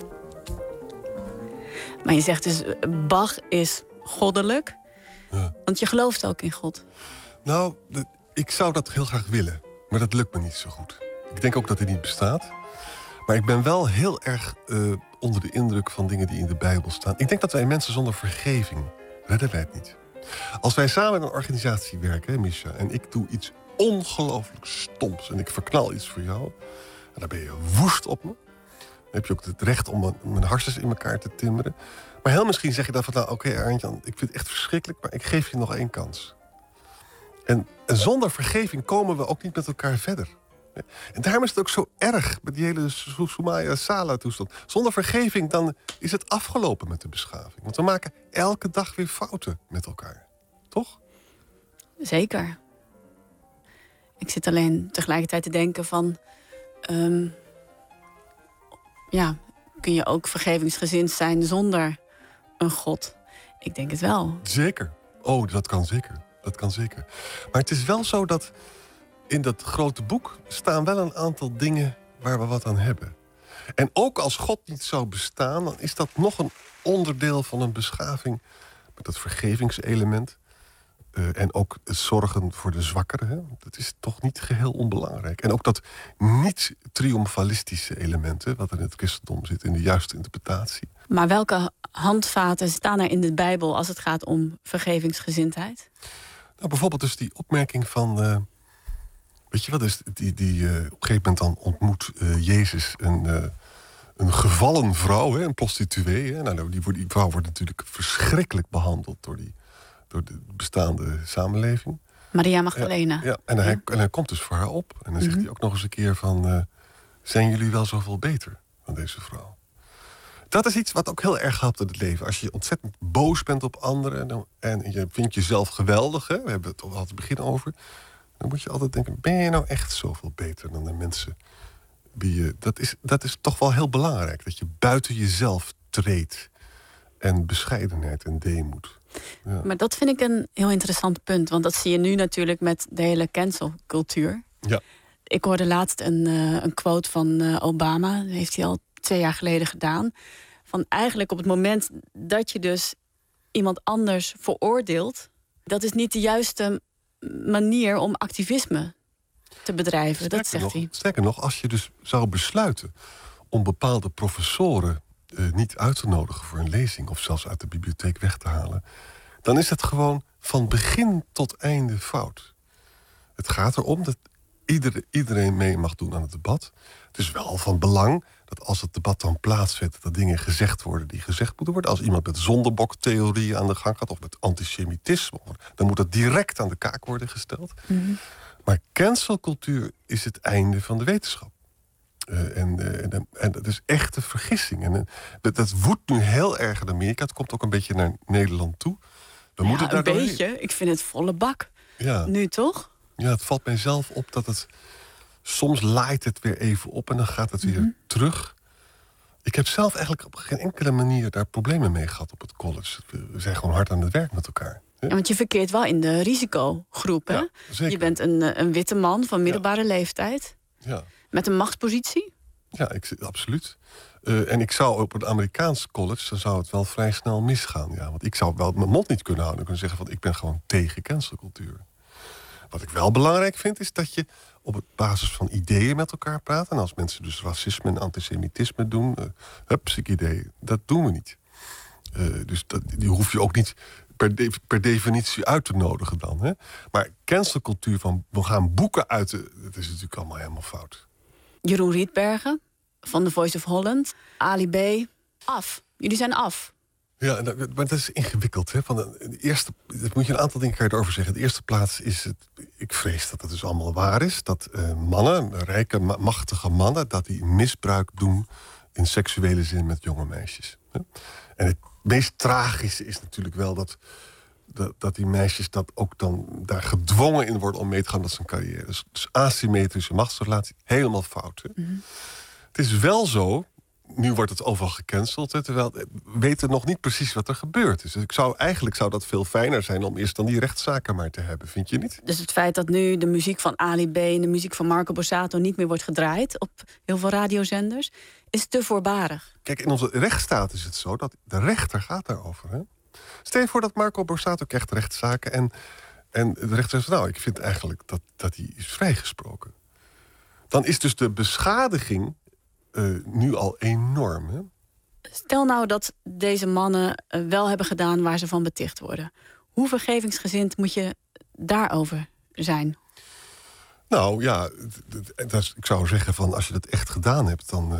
Maar je zegt dus, Bach is goddelijk. Ja. Want je gelooft ook in God. Nou, ik zou dat heel graag willen. Maar dat lukt me niet zo goed. Ik denk ook dat hij niet bestaat. Maar ik ben wel heel erg onder de indruk van dingen die in de Bijbel staan. Ik denk dat wij mensen zonder vergeving redden wij het niet. Als wij samen in een organisatie werken, Misha... en ik doe iets ongelooflijk stoms... en ik verknal iets voor jou... en dan ben je woest op me... Dan heb je ook het recht om mijn hartjes in elkaar te timmeren. Maar heel misschien zeg je dan van... nou, oké, Arend-Jan, ik vind het echt verschrikkelijk... maar ik geef je nog 1 kans. En zonder vergeving komen we ook niet met elkaar verder. En daarom is het ook zo erg... met die hele Soumaya Sala-toestand. Zonder vergeving, dan is het afgelopen met de beschaving. Want we maken elke dag weer fouten met elkaar. Toch? Zeker. Ik zit alleen tegelijkertijd te denken van... ja, kun je ook vergevingsgezind zijn zonder een God? Ik denk het wel. Zeker. Oh, dat kan zeker. Dat kan zeker. Maar het is wel zo dat in dat grote boek staan wel een aantal dingen waar we wat aan hebben. En ook als God niet zou bestaan, dan is dat nog een onderdeel van een beschaving met dat vergevingselement. En ook het zorgen voor de zwakkeren. Hè? Dat is toch niet geheel onbelangrijk. En ook dat niet-triomfalistische element... wat er in het christendom zit, in de juiste interpretatie. Maar welke handvaten staan er in de Bijbel... als het gaat om vergevingsgezindheid? Nou, bijvoorbeeld dus die opmerking van... weet je wat, dus op een gegeven moment dan ontmoet Jezus... een gevallen vrouw, hè, een prostituee. Hè? Nou, die vrouw wordt natuurlijk verschrikkelijk behandeld... door de bestaande samenleving. Maria Magdalena. Ja, en hij komt dus voor haar op. En dan zegt hij ook nog eens een keer van... zijn jullie wel zoveel beter dan deze vrouw? Dat is iets wat ook heel erg helpt in het leven. Als je ontzettend boos bent op anderen... en je vindt jezelf geweldig... Hè, we hebben het al het begin over... dan moet je altijd denken... ben je nou echt zoveel beter dan de mensen Dat is toch wel heel belangrijk. Dat je buiten jezelf treedt. En bescheidenheid en deemoed. Ja. Maar dat vind ik een heel interessant punt. Want dat zie je nu natuurlijk met de hele cancelcultuur. Ja. Ik hoorde laatst een quote van Obama. Dat heeft hij al 2 jaar geleden gedaan. Van eigenlijk op het moment dat je dus iemand anders veroordeelt... dat is niet de juiste manier om activisme te bedrijven. Dat zegt hij. Sterker nog, als je dus zou besluiten om bepaalde professoren niet uit te nodigen voor een lezing... of zelfs uit de bibliotheek weg te halen... dan is het gewoon van begin tot einde fout. Het gaat erom dat iedereen mee mag doen aan het debat. Het is wel van belang dat als het debat dan plaatsvindt... dat dingen gezegd worden die gezegd moeten worden. Als iemand met zondeboktheorieën aan de gang gaat... of met antisemitisme, dan moet dat direct aan de kaak worden gesteld. Mm-hmm. Maar cancelcultuur is het einde van de wetenschap. En dat is echt een vergissing. En dat woedt nu heel erg in Amerika. Het komt ook een beetje naar Nederland toe. Een beetje. Ik vind het volle bak. Ja. Nu toch? Ja, het valt mij zelf op dat het... Soms laait het weer even op en dan gaat het weer terug. Ik heb zelf eigenlijk op geen enkele manier daar problemen mee gehad op het college. We zijn gewoon hard aan het werk met elkaar. Ja, want je verkeert wel in de risicogroep, hè? Ja, zeker. Je bent een witte man van middelbare leeftijd. Ja. Met een machtspositie? Ja, absoluut. En ik zou op een Amerikaans college... dan zou het wel vrij snel misgaan. Ja. Want ik zou wel mijn mond niet kunnen houden. Ik kunnen zeggen van ik ben gewoon tegen cancelcultuur. Wat ik wel belangrijk vind, is dat je op basis van ideeën met elkaar praat. En als mensen dus racisme en antisemitisme doen... idee, dat doen we niet. Dus die hoef je ook niet per definitie uit te nodigen dan. Hè? Maar cancelcultuur van we gaan boeken uiten... dat is natuurlijk allemaal helemaal fout. Jeroen Rietbergen van The Voice of Holland. Ali B. Af. Jullie zijn af. Ja, maar dat is ingewikkeld. Hè? Dat moet je een aantal dingen erover zeggen. In de eerste plaats is het... Ik vrees dat het dus allemaal waar is. Dat mannen, rijke, machtige mannen... dat die misbruik doen in seksuele zin met jonge meisjes. Hè? En het meest tragische is natuurlijk wel dat die meisjes dat ook dan daar gedwongen in worden om mee te gaan met zijn carrière. Dus asymmetrische machtsrelatie, helemaal fout. Hè? Mm-hmm. Het is wel zo, nu wordt het overal gecanceld, hè, terwijl we weten nog niet precies wat er gebeurd is. Dus eigenlijk zou dat veel fijner zijn om eerst dan die rechtszaken maar te hebben, vind je niet? Dus het feit dat nu de muziek van Ali B en de muziek van Marco Borsato niet meer wordt gedraaid op heel veel radiozenders, is te voorbarig. Kijk, in onze rechtsstaat is het zo dat de rechter gaat daarover. Hè? Stel je voor dat Marco Borsato krijgt rechtszaken en de rechter zegt, nou, ik vind eigenlijk dat hij is vrijgesproken. Dan is dus de beschadiging nu al enorm. Hè? Stel nou dat deze mannen wel hebben gedaan waar ze van beticht worden. Hoe vergevingsgezind moet je daarover zijn? Nou ja, ik zou zeggen van als je dat echt gedaan hebt, dan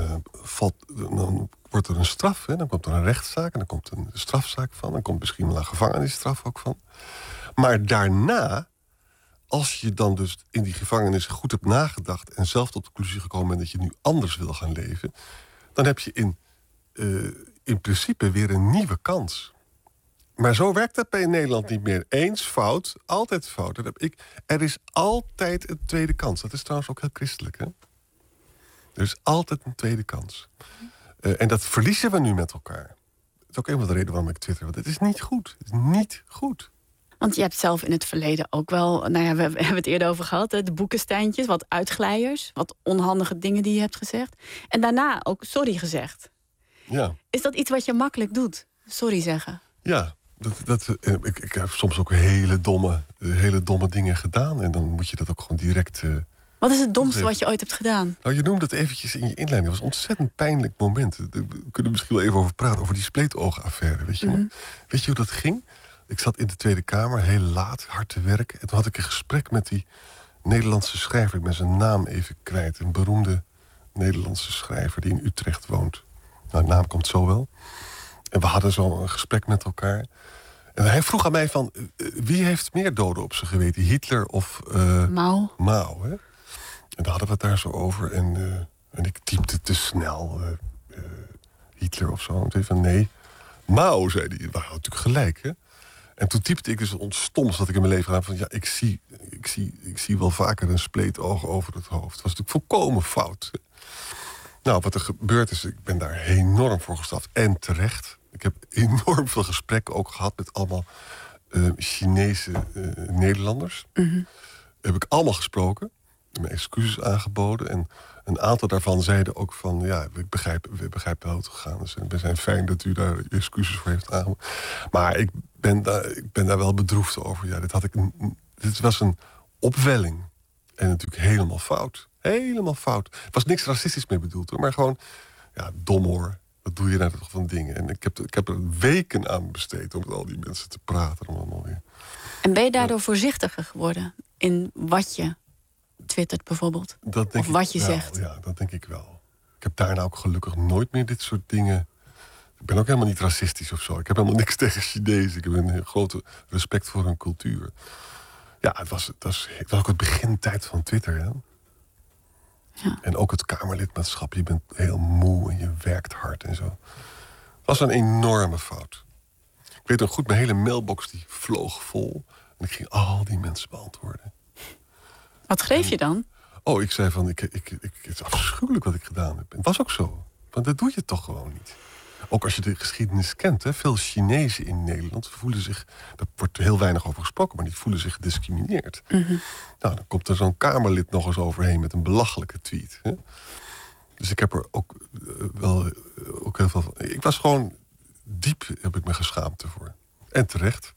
wordt er een straf. Hè? Dan komt er een rechtszaak en dan komt een strafzaak van. Dan komt misschien wel een gevangenisstraf ook van. Maar daarna, als je dan dus in die gevangenis goed hebt nagedacht en zelf tot de conclusie gekomen bent dat je nu anders wil gaan leven, dan heb je in principe weer een nieuwe kans. Maar zo werkt dat bij Nederland niet meer. Eens fout, altijd fout. Er is altijd een tweede kans. Dat is trouwens ook heel christelijk, hè? Er is altijd een tweede kans. En dat verliezen we nu met elkaar. Dat is ook een van de redenen waarom ik twitter. Want het is niet goed. Het is niet goed. Want je hebt zelf in het verleden ook wel... Nou ja, we hebben het eerder over gehad. De boekensteintjes, wat uitglijers. Wat onhandige dingen die je hebt gezegd. En daarna ook sorry gezegd. Ja. Is dat iets wat je makkelijk doet? Sorry zeggen? Ja. Ik heb soms ook hele domme dingen gedaan. En dan moet je dat ook gewoon direct... Wat is het domste wat je ooit hebt gedaan? Nou, je noemde het eventjes in je inleiding. Dat was een ontzettend pijnlijk moment. Daar kunnen we misschien wel even over praten. Over die spleetoogaffaire, weet je wel. Weet je hoe dat ging? Ik zat in de Tweede Kamer, heel laat, hard te werken. En toen had ik een gesprek met die Nederlandse schrijver. Ik ben zijn naam even kwijt. Een beroemde Nederlandse schrijver die in Utrecht woont. Nou, de naam komt zo wel. En we hadden zo een gesprek met elkaar. En hij vroeg aan mij van, wie heeft meer doden op zijn geweten? Hitler of Mao, hè? En daar hadden we het daar zo over. En ik typte te snel. Hitler of zo. En toen van, nee, Mao, zei hij. We hadden natuurlijk gelijk, hè? En toen typte ik dus ontstomd dat ik in mijn leven gedaan van... ja, ik zie wel vaker een spleetoog over het hoofd. Dat was natuurlijk volkomen fout. Nou, wat er gebeurd is, ik ben daar enorm voor gestraft. En terecht. Ik heb enorm veel gesprekken ook gehad met allemaal Chinese Nederlanders. Mm-hmm. Heb ik allemaal gesproken. Mijn excuses aangeboden. En een aantal daarvan zeiden ook van... ja, we begrijpen wel hoe het gegaan is. En we zijn fijn dat u daar excuses voor heeft aangeboden. Maar ik ben daar wel bedroefd over. Ja, dit was een opwelling. En natuurlijk helemaal fout. Helemaal fout. Er was niks racistisch mee bedoeld, hoor. Maar gewoon, ja, dom hoor. Wat doe je nou toch van dingen? En ik heb er weken aan besteed om met al die mensen te praten. Allemaal weer. En ben je daardoor voorzichtiger geworden in wat je twittert bijvoorbeeld? Of wat je zegt? Ja, dat denk ik wel. Ik heb daarna ook gelukkig nooit meer dit soort dingen... Ik ben ook helemaal niet racistisch of zo. Ik heb helemaal niks tegen Chinezen. Ik heb een grote respect voor hun cultuur. Ja, het was ook het begintijd van Twitter, hè? Ja. En ook het Kamerlidmaatschap. Je bent heel moe en je werkt hard en zo. Het was een enorme fout. Ik weet nog goed, mijn hele mailbox die vloog vol. En ik ging al die mensen beantwoorden. Wat schreef je dan? Oh, ik zei van, het is afschuwelijk wat ik gedaan heb. En het was ook zo. Want dat doe je toch gewoon niet. Ook als je de geschiedenis kent. Hè, veel Chinezen in Nederland voelen zich... daar wordt heel weinig over gesproken, maar die voelen zich gediscrimineerd. Mm-hmm. Nou, dan komt er zo'n Kamerlid nog eens overheen met een belachelijke tweet. Hè. Dus ik heb er ook ook heel veel van... Ik was gewoon diep, heb ik me geschaamd ervoor. En terecht.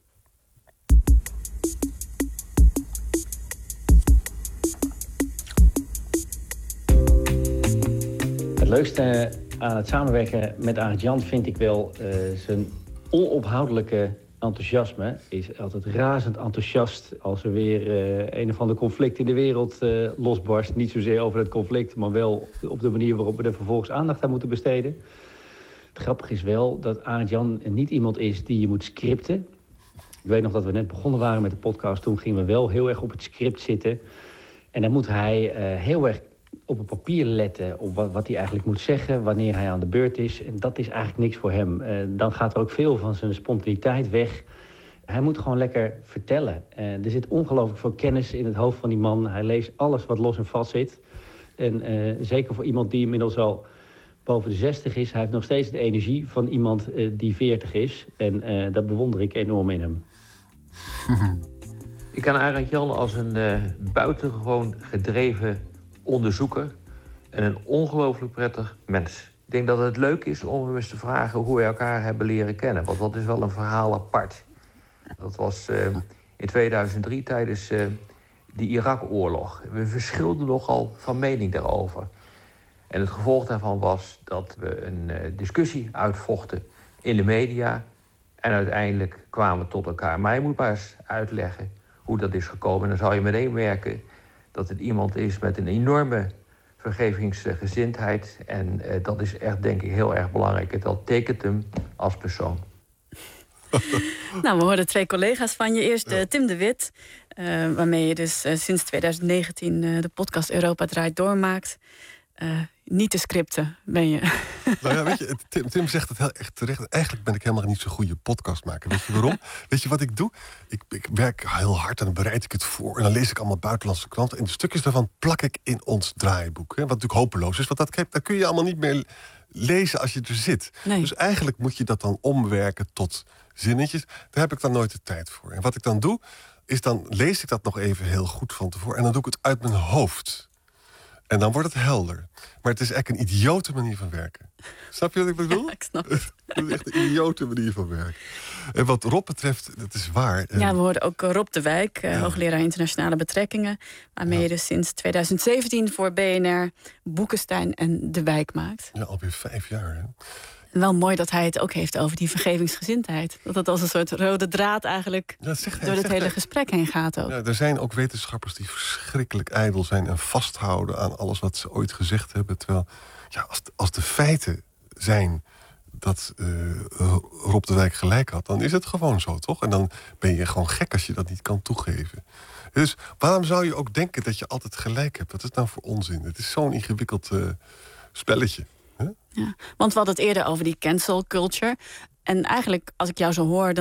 Het leukste aan het samenwerken met Arend Jan vind ik wel zijn onophoudelijke enthousiasme. Is altijd razend enthousiast als er weer een of ander conflict in de wereld losbarst. Niet zozeer over het conflict, maar wel op de manier waarop we er vervolgens aandacht aan moeten besteden. Het grappige is wel dat Arend Jan niet iemand is die je moet scripten. Ik weet nog dat we net begonnen waren met de podcast. Toen gingen we wel heel erg op het script zitten. En dan moet hij heel erg op het papier letten op wat hij eigenlijk moet zeggen, wanneer hij aan de beurt is. En dat is eigenlijk niks voor hem. Dan gaat er ook veel van zijn spontaniteit weg. Hij moet gewoon lekker vertellen. Er zit ongelooflijk veel kennis in het hoofd van die man. Hij leest alles wat los en vast zit. En zeker voor iemand die inmiddels al boven de 60 is... hij heeft nog steeds de energie van iemand die 40 is. En dat bewonder ik enorm in hem. Ik ken Arend Jan als een buitengewoon gedreven onderzoeker en een ongelooflijk prettig mens. Ik denk dat het leuk is om hem eens te vragen hoe we elkaar hebben leren kennen. Want dat is wel een verhaal apart. Dat was in 2003 tijdens de Irak-oorlog. We verschilden nogal van mening daarover. En het gevolg daarvan was dat we een discussie uitvochten in de media. En uiteindelijk kwamen we tot elkaar. Maar je moet maar eens uitleggen hoe dat is gekomen. En dan zal je meteen merken dat het iemand is met een enorme vergevingsgezindheid. En dat is echt, denk ik, heel erg belangrijk. En dat tekent hem als persoon. Nou, we hoorden 2 collega's van je. Eerst Tim de Wit, waarmee je dus sinds 2019 de podcast Europa Draait Door maakt. Niet te scripten ben je. Nou ja, weet je, Tim zegt het heel echt terecht. Eigenlijk ben ik helemaal niet zo'n goede podcastmaker. Weet je waarom? Weet je wat ik doe? Ik werk heel hard en dan bereid ik het voor. En dan lees ik allemaal buitenlandse kranten. En de stukjes daarvan plak ik in ons draaiboek. Hè, wat natuurlijk hopeloos is. Want dat kun je allemaal niet meer lezen als je er zit. Nee. Dus eigenlijk moet je dat dan omwerken tot zinnetjes. Daar heb ik dan nooit de tijd voor. En wat ik dan doe, is dan lees ik dat nog even heel goed van tevoren. En dan doe ik het uit mijn hoofd. En dan wordt het helder. Maar het is echt een idiote manier van werken. Snap je wat ik bedoel? Ja, ik snap het. Het is echt een idiote manier van werken. En wat Rob betreft, dat is waar. Ja, we hoorden ook Rob de Wijk, hoogleraar internationale betrekkingen. Waarmee je dus sinds 2017 voor BNR Boekenstein en de Wijk maakt. Ja, alweer 5 jaar. Hè? Wel mooi dat hij het ook heeft over die vergevingsgezindheid. Dat het als een soort rode draad eigenlijk door het hele gesprek heen gaat ook. Ja, er zijn ook wetenschappers die verschrikkelijk ijdel zijn en vasthouden aan alles wat ze ooit gezegd hebben. Terwijl, ja, als de feiten zijn dat Rob de Wijk gelijk had, dan is het gewoon zo, toch? En dan ben je gewoon gek als je dat niet kan toegeven. Dus waarom zou je ook denken dat je altijd gelijk hebt? Wat is nou voor onzin? Het is zo'n ingewikkeld spelletje. Ja, want we hadden het eerder over die cancel culture. En eigenlijk, als ik jou zo hoor, dan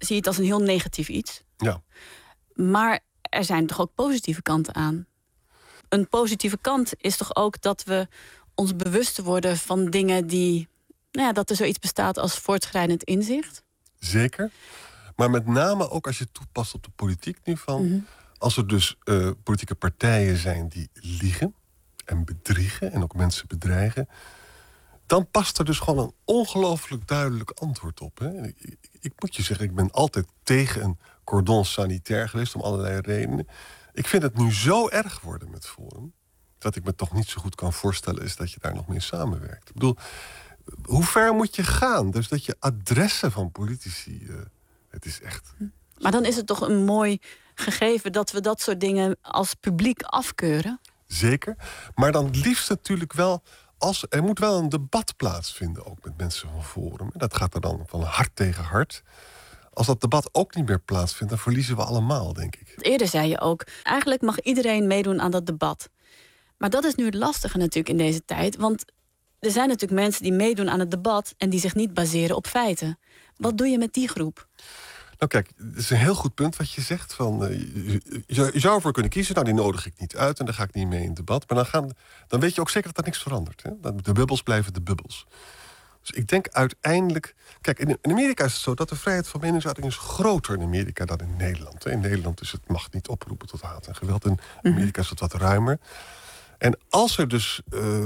zie je het als een heel negatief iets. Ja. Maar er zijn toch ook positieve kanten aan. Een positieve kant is toch ook dat we ons bewust worden van dingen die... dat er zoiets bestaat als voortschrijdend inzicht. Zeker. Maar met name ook als je het toepast op de politiek nu van... Als er dus politieke partijen zijn die liegen en bedriegen... en ook mensen bedreigen... dan past er dus gewoon een ongelooflijk duidelijk antwoord op. Hè? Ik moet je zeggen, ik ben altijd tegen een cordon sanitair geweest... om allerlei redenen. Ik vind het nu zo erg worden met Forum... dat ik me toch niet zo goed kan voorstellen... is dat je daar nog mee samenwerkt. Ik bedoel, hoe ver moet je gaan? Dus dat je adressen van politici... het is echt... Maar dan is het toch een mooi gegeven... dat we dat soort dingen als publiek afkeuren? Zeker. Maar dan liefst natuurlijk wel... er moet wel een debat plaatsvinden, ook met mensen van Forum. En dat gaat er dan van hart tegen hart. Als dat debat ook niet meer plaatsvindt... dan verliezen we allemaal, denk ik. Eerder zei je ook... eigenlijk mag iedereen meedoen aan dat debat. Maar dat is nu het lastige natuurlijk in deze tijd. Want er zijn natuurlijk mensen die meedoen aan het debat... en die zich niet baseren op feiten. Wat doe je met die groep? Nou kijk, het is een heel goed punt wat je zegt. Je zou ervoor kunnen kiezen, nou die nodig ik niet uit... en dan ga ik niet mee in het debat. Maar dan weet je ook zeker dat er niks verandert. Hè? De bubbels blijven de bubbels. Dus ik denk uiteindelijk... Kijk, in Amerika is het zo dat de vrijheid van meningsuiting is groter in Amerika dan in Nederland. In Nederland is het mag niet oproepen tot haat en geweld. In Amerika is het wat ruimer. En als er dus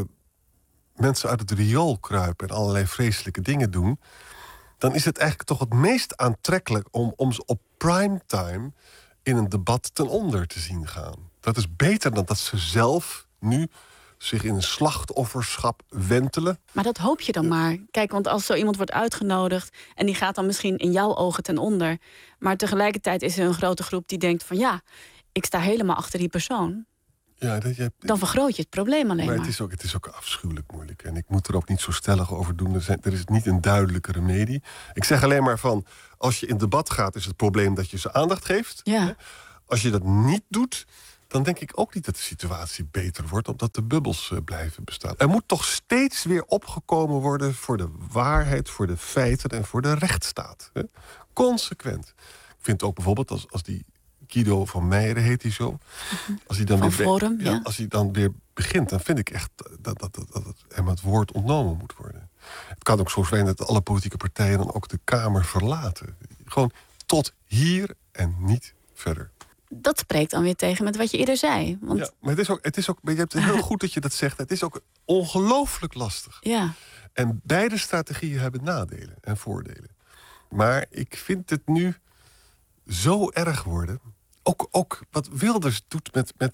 mensen uit het riool kruipen... en allerlei vreselijke dingen doen... dan is het eigenlijk toch het meest aantrekkelijk... om ze op primetime in een debat ten onder te zien gaan. Dat is beter dan dat ze zelf nu zich in een slachtofferschap wentelen. Maar dat hoop je dan maar. Kijk, want als zo iemand wordt uitgenodigd... en die gaat dan misschien in jouw ogen ten onder... maar tegelijkertijd is er een grote groep die denkt van... ik sta helemaal achter die persoon... Ja, dan vergroot je het probleem alleen maar. Het is ook afschuwelijk moeilijk. En ik moet er ook niet zo stellig over doen. Er is niet een duidelijke remedie. Ik zeg alleen maar van... als je in debat gaat, is het probleem dat je ze aandacht geeft. Ja. Als je dat niet doet... dan denk ik ook niet dat de situatie beter wordt... omdat de bubbels blijven bestaan. Er moet toch steeds weer opgekomen worden... voor de waarheid, voor de feiten en voor de rechtsstaat. Hè? Consequent. Ik vind ook bijvoorbeeld als die... Guido van Meijeren heet hij zo. Als hij dan van weer Forum, ja. Als hij dan weer begint, dan vind ik echt dat hem het woord ontnomen moet worden. Het kan ook zo zijn dat alle politieke partijen dan ook de Kamer verlaten. Gewoon tot hier en niet verder. Dat spreekt dan weer tegen met wat je eerder zei. Want... Ja, maar het is ook, je hebt het heel goed dat je dat zegt. Het is ook ongelooflijk lastig. Ja. En beide strategieën hebben nadelen en voordelen. Maar ik vind het nu zo erg worden. Ook wat Wilders doet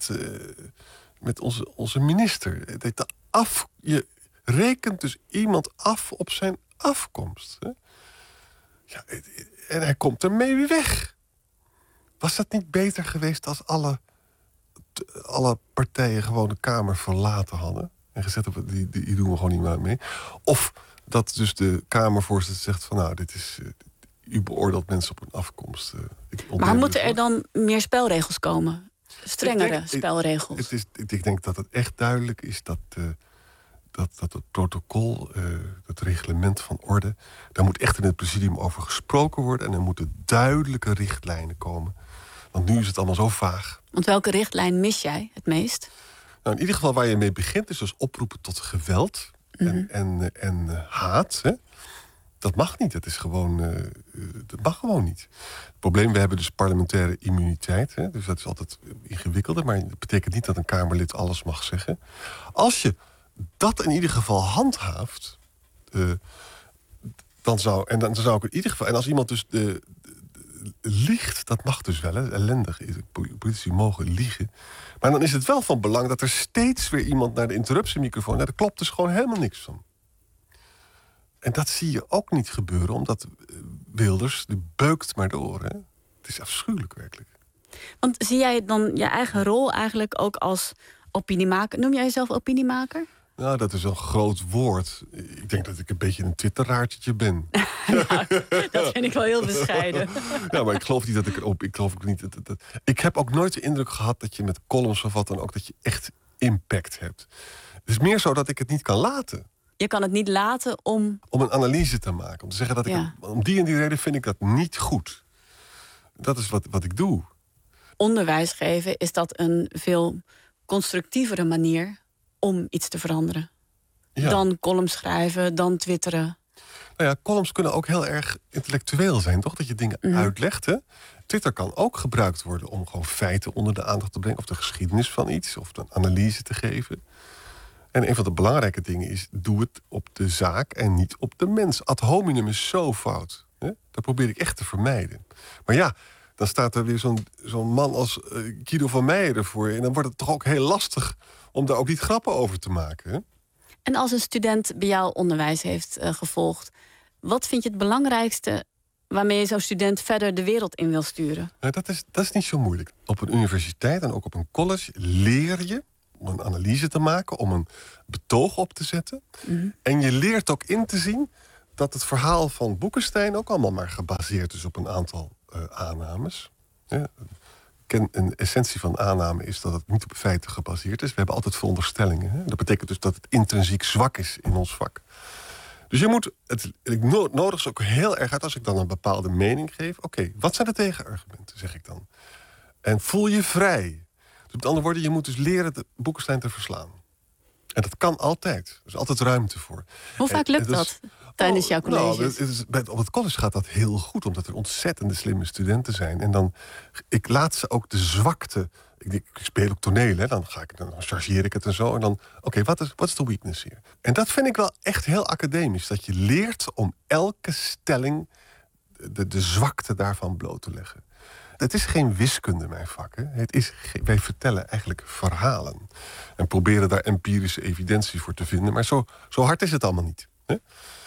met onze minister. Je rekent dus iemand af op zijn afkomst. Hè? Ja, en hij komt ermee weg. Was dat niet beter geweest als alle partijen gewoon de Kamer verlaten hadden? En gezegd hebben, die doen we gewoon niet meer mee. Of dat dus de Kamervoorzitter zegt van nou, dit is... U beoordeelt mensen op hun afkomst. Maar moeten er dan meer spelregels komen? Strengere spelregels? Ik denk dat het echt duidelijk is dat het protocol, het reglement van orde... daar moet echt in het presidium over gesproken worden... en er moeten duidelijke richtlijnen komen. Want nu is het allemaal zo vaag. Want welke richtlijn mis jij het meest? Nou, in ieder geval waar je mee begint is dus oproepen tot geweld en haat... Hè? Dat mag niet. Dat mag gewoon niet. Het probleem, we hebben dus parlementaire immuniteit. Hè? Dus dat is altijd ingewikkelder. Maar dat betekent niet dat een Kamerlid alles mag zeggen. Als je dat in ieder geval handhaaft... dan zou ik in ieder geval... En als iemand dus liegt, dat mag dus wel. Hè? Ellendig. Politici mogen liegen. Maar dan is het wel van belang dat er steeds weer iemand naar de interruptiemicrofoon... Daar klopt dus gewoon helemaal niks van. En dat zie je ook niet gebeuren, omdat Wilders, die beukt maar door. Hè? Het is afschuwelijk, werkelijk. Want zie jij dan je eigen rol eigenlijk ook als opiniemaker? Noem jij jezelf opiniemaker? Nou, dat is een groot woord. Ik denk dat ik een beetje een twitteraartje ben. Nou, dat vind ik wel heel bescheiden. Ja, maar ik geloof niet dat ik heb ook nooit de indruk gehad dat je met columns of wat dan ook... dat je echt impact hebt. Het is meer zo dat ik het niet kan laten. Je kan het niet laten om een analyse te maken. Om te zeggen dat om die en die reden vind ik dat niet goed. Dat is wat ik doe. Onderwijs geven, is dat een veel constructievere manier om iets te veranderen? Ja. Dan columns schrijven, dan twitteren. Nou ja, columns kunnen ook heel erg intellectueel zijn, toch? Dat je dingen uitlegt, hè? Twitter kan ook gebruikt worden om gewoon feiten onder de aandacht te brengen, of de geschiedenis van iets, of een analyse te geven. En een van de belangrijke dingen is, doe het op de zaak en niet op de mens. Ad hominem is zo fout. Hè? Dat probeer ik echt te vermijden. Maar ja, dan staat er weer zo'n man als Guido van Meijer ervoor. En dan wordt het toch ook heel lastig om daar ook niet grappen over te maken. Hè? En als een student bij jou onderwijs heeft gevolgd, wat vind je het belangrijkste waarmee je zo'n student verder de wereld in wil sturen? Nou, dat is niet zo moeilijk. Op een universiteit en ook op een college leer je om een analyse te maken, om een betoog op te zetten. En je leert ook in te zien dat het verhaal van Boekenstein ook allemaal maar gebaseerd is op een aantal aannames. Ja. Een essentie van aanname is dat het niet op feiten gebaseerd is. We hebben altijd veronderstellingen. Hè? Dat betekent dus dat het intrinsiek zwak is in ons vak. Dus je moet ik nodig ze ook heel erg uit als ik dan een bepaalde mening geef. Oké, wat zijn de tegenargumenten, zeg ik dan. En voel je vrij. Dus met andere woorden, je moet dus leren de Boekenstein te verslaan. En dat kan altijd. Er is altijd ruimte voor. Hoe vaak lukt dat tijdens jouw colleges? Op het college gaat dat heel goed, omdat er ontzettende slimme studenten zijn. En dan, ik laat ze ook de zwakte. Ik speel ook toneel, hè, dan chargeer ik het en zo. En dan, oké, wat is de weakness hier? En dat vind ik wel echt heel academisch. Dat je leert om elke stelling de zwakte daarvan bloot te leggen. Het is geen wiskunde, mijn vak. Hè. Wij vertellen eigenlijk verhalen. En proberen daar empirische evidentie voor te vinden. Maar zo hard is het allemaal niet. Hè.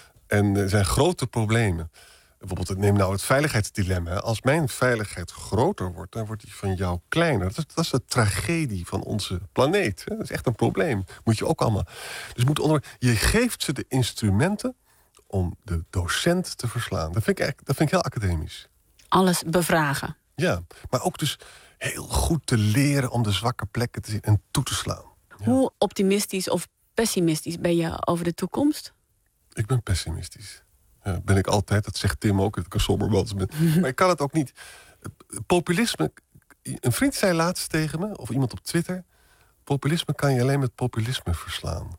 En er zijn grote problemen. Bijvoorbeeld, neem nou het veiligheidsdilemma. Als mijn veiligheid groter wordt, dan wordt die van jou kleiner. Dat is de tragedie van onze planeet. Hè. Dat is echt een probleem. Moet je ook allemaal. Dus je geeft ze de instrumenten om de docent te verslaan. Dat vind ik heel academisch. Alles bevragen. Ja, maar ook dus heel goed te leren om de zwakke plekken te zien en toe te slaan. Ja. Hoe optimistisch of pessimistisch ben je over de toekomst? Ik ben pessimistisch. Ja, ben ik altijd. Dat zegt Tim ook, dat ik een sombermans ben. Maar ik kan het ook niet. Populisme. Een vriend zei laatst tegen me, of iemand op Twitter, populisme kan je alleen met populisme verslaan.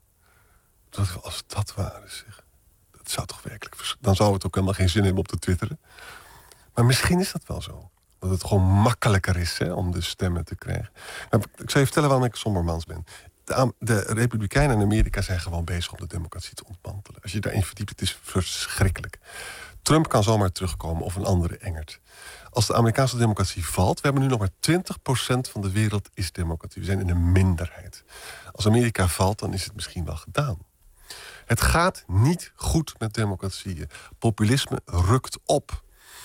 Als dat waar is, zeg. Dat zou toch werkelijk. Dan zou het ook helemaal geen zin hebben om te twitteren. Maar misschien is dat wel zo. Dat het gewoon makkelijker is, hè, om de stemmen te krijgen. Nou, ik zal je vertellen waarom ik sombermans ben. De Republikeinen in Amerika zijn gewoon bezig om de democratie te ontmantelen. Als je daarin verdiept, het is verschrikkelijk. Trump kan zomaar terugkomen of een andere Engert. Als de Amerikaanse democratie valt, we hebben nu nog maar 20% van de wereld is democratie. We zijn in een minderheid. Als Amerika valt, dan is het misschien wel gedaan. Het gaat niet goed met democratieën. Populisme rukt op.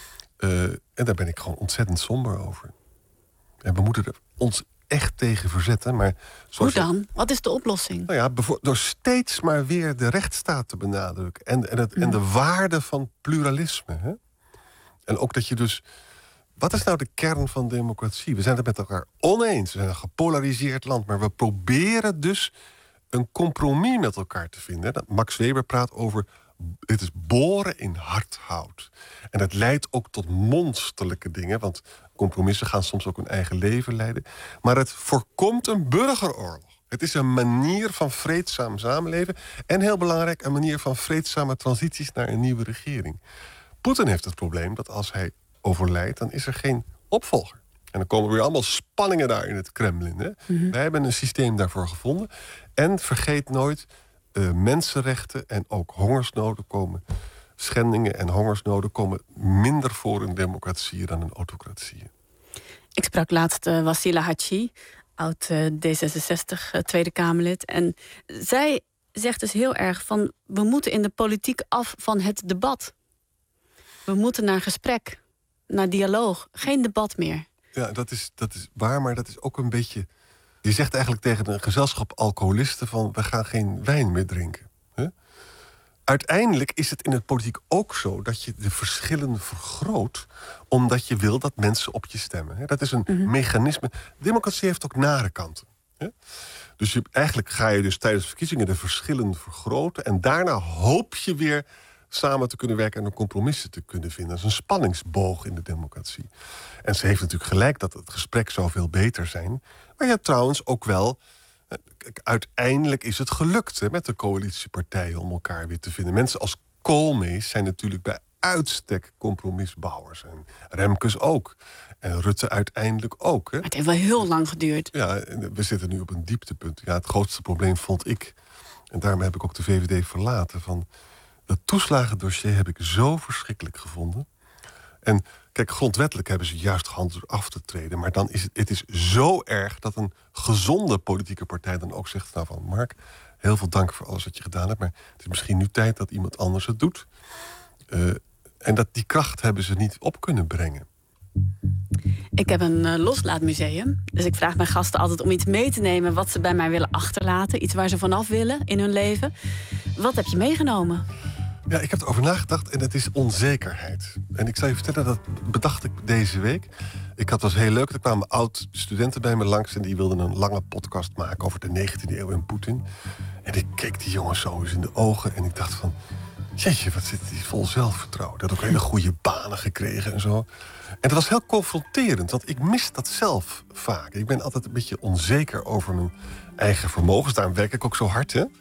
En daar ben ik gewoon ontzettend somber over. En we moeten er ons echt tegen verzetten. Maar hoe dan? Wat is de oplossing? Nou ja, door steeds maar weer de rechtsstaat te benadrukken. En de waarde van pluralisme. Hè? En ook dat je dus. Wat is nou de kern van democratie? We zijn het met elkaar oneens. We zijn een gepolariseerd land. Maar we proberen dus een compromis met elkaar te vinden. Max Weber praat over. Het is boren in hardhout. En dat leidt ook tot monsterlijke dingen. Want compromissen gaan soms ook hun eigen leven leiden. Maar het voorkomt een burgeroorlog. Het is een manier van vreedzaam samenleven. En heel belangrijk, een manier van vreedzame transities naar een nieuwe regering. Poetin heeft het probleem dat als hij overlijdt, dan is er geen opvolger. En dan komen weer allemaal spanningen daar in het Kremlin. Hè? Wij hebben een systeem daarvoor gevonden. En vergeet nooit, mensenrechten en ook hongersnoden komen. Schendingen en hongersnoden komen minder voor in democratieën dan in autocratieën. Ik sprak laatst Wassila Hachi, oud D66 Tweede Kamerlid. En zij zegt dus heel erg van, we moeten in de politiek af van het debat. We moeten naar gesprek, naar dialoog. Geen debat meer. Ja, dat is waar, maar dat is ook een beetje. Je zegt eigenlijk tegen een gezelschap alcoholisten van, we gaan geen wijn meer drinken. Hè? Uiteindelijk is het in het politiek ook zo dat je de verschillen vergroot, omdat je wil dat mensen op je stemmen. Hè? Dat is een mechanisme. Democratie heeft ook nare kanten. Hè? Dus eigenlijk ga je dus tijdens verkiezingen de verschillen vergroten en daarna hoop je weer samen te kunnen werken en compromissen te kunnen vinden. Dat is een spanningsboog in de democratie. En ze heeft natuurlijk gelijk dat het gesprek zou veel beter zijn. Maar ja, trouwens ook wel... uiteindelijk is het gelukt, hè, met de coalitiepartijen om elkaar weer te vinden. Mensen als Koolmees zijn natuurlijk bij uitstek compromisbouwers. En Remkes ook. En Rutte uiteindelijk ook. Hè. Maar het heeft wel heel lang geduurd. Ja, we zitten nu op een dieptepunt. Ja, het grootste probleem vond ik... en daarmee heb ik ook de VVD verlaten... van dat toeslagendossier heb ik zo verschrikkelijk gevonden. En kijk, grondwettelijk hebben ze juist gehandeld door af te treden. Maar dan is het is zo erg dat een gezonde politieke partij dan ook zegt... nou, van Mark, heel veel dank voor alles wat je gedaan hebt... maar het is misschien nu tijd dat iemand anders het doet. En die kracht hebben ze niet op kunnen brengen. Ik heb een loslaatmuseum. Dus ik vraag mijn gasten altijd om iets mee te nemen... wat ze bij mij willen achterlaten. Iets waar ze vanaf willen in hun leven. Wat heb je meegenomen? Ja, ik heb erover nagedacht en het is onzekerheid. En ik zal je vertellen, dat bedacht ik deze week. Was heel leuk, er kwamen oud-studenten bij me langs... en die wilden een lange podcast maken over de 19e eeuw en Poetin. En ik keek die jongens zo eens in de ogen en ik dacht van... jeetje, wat zit die vol zelfvertrouwen. Dat had ook hele goede banen gekregen en zo. En dat was heel confronterend, want ik mis dat zelf vaak. Ik ben altijd een beetje onzeker over mijn eigen vermogens. Daarom werk ik ook zo hard, hè.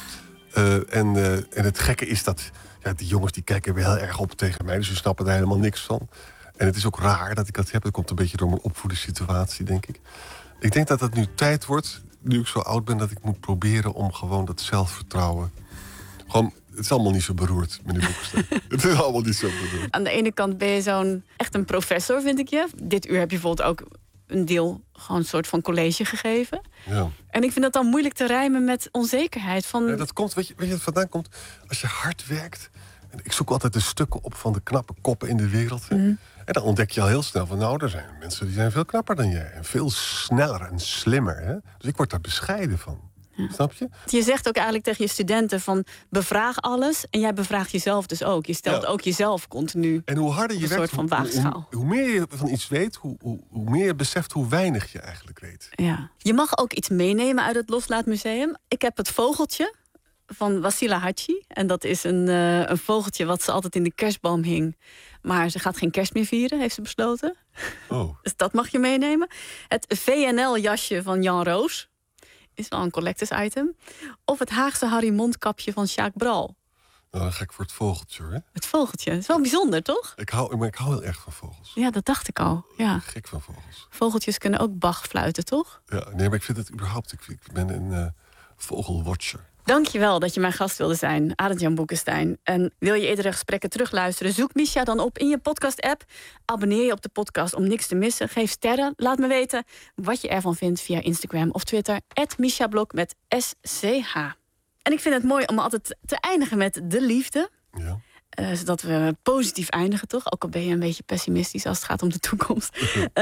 En het gekke is dat... ja, die jongens die kijken weer heel erg op tegen mij... dus ze snappen daar helemaal niks van. En het is ook raar dat ik dat heb. Dat komt een beetje door mijn opvoedingssituatie, denk ik. Ik denk dat het nu tijd wordt, nu ik zo oud ben... dat ik moet proberen om gewoon dat zelfvertrouwen... gewoon, het is allemaal niet zo beroerd, meneer Boekenstein. Het is allemaal niet zo beroerd. Aan de ene kant ben je echt een professor, vind ik je. Dit uur heb je bijvoorbeeld ook een deel... gewoon een soort van college gegeven. Ja. En ik vind dat dan moeilijk te rijmen met onzekerheid. Van... Ja, dat komt, weet je wat vandaan komt? Als je hard werkt... en ik zoek altijd de stukken op van de knappe koppen in de wereld... En dan ontdek je al heel snel van... nou, er zijn mensen die zijn veel knapper dan jij. En veel sneller en slimmer. Hè? Dus ik word daar bescheiden van. Ja. Snap je? Je zegt ook eigenlijk tegen je studenten van... bevraag alles en jij bevraagt jezelf dus ook. Je stelt ook jezelf continu. En hoe harder je werkt, soort van hoe meer je van iets weet... hoe meer je beseft hoe weinig je eigenlijk weet. Ja. Je mag ook iets meenemen uit het Loslaatmuseum. Ik heb het vogeltje van Wassila Hachi. En dat is een vogeltje wat ze altijd in de kerstboom hing. Maar ze gaat geen kerst meer vieren, heeft ze besloten. Oh. Dus dat mag je meenemen. Het VNL-jasje van Jan Roos. Is wel een collectors item. Of het Haagse Harry mondkapje van Sjaak Bral. Nou, dan ga ik voor het vogeltje, hoor. Het vogeltje. Dat is wel bijzonder, toch? Ik hou heel erg van vogels. Ja, dat dacht ik al. Ja. Gek van vogels. Vogeltjes kunnen ook Bach fluiten, toch? Ja, nee, maar ik vind het überhaupt... Ik ben een vogelwatcher. Dankjewel dat je mijn gast wilde zijn, Arend-Jan Boekenstein. En wil je eerdere gesprekken terugluisteren? Zoek Misha dan op in je podcast-app. Abonneer je op de podcast om niks te missen. Geef sterren. Laat me weten wat je ervan vindt via Instagram of Twitter. @MishaBlok met SCH. En ik vind het mooi om altijd te eindigen met de liefde. Ja. Zodat we positief eindigen, toch? Ook al ben je een beetje pessimistisch als het gaat om de toekomst.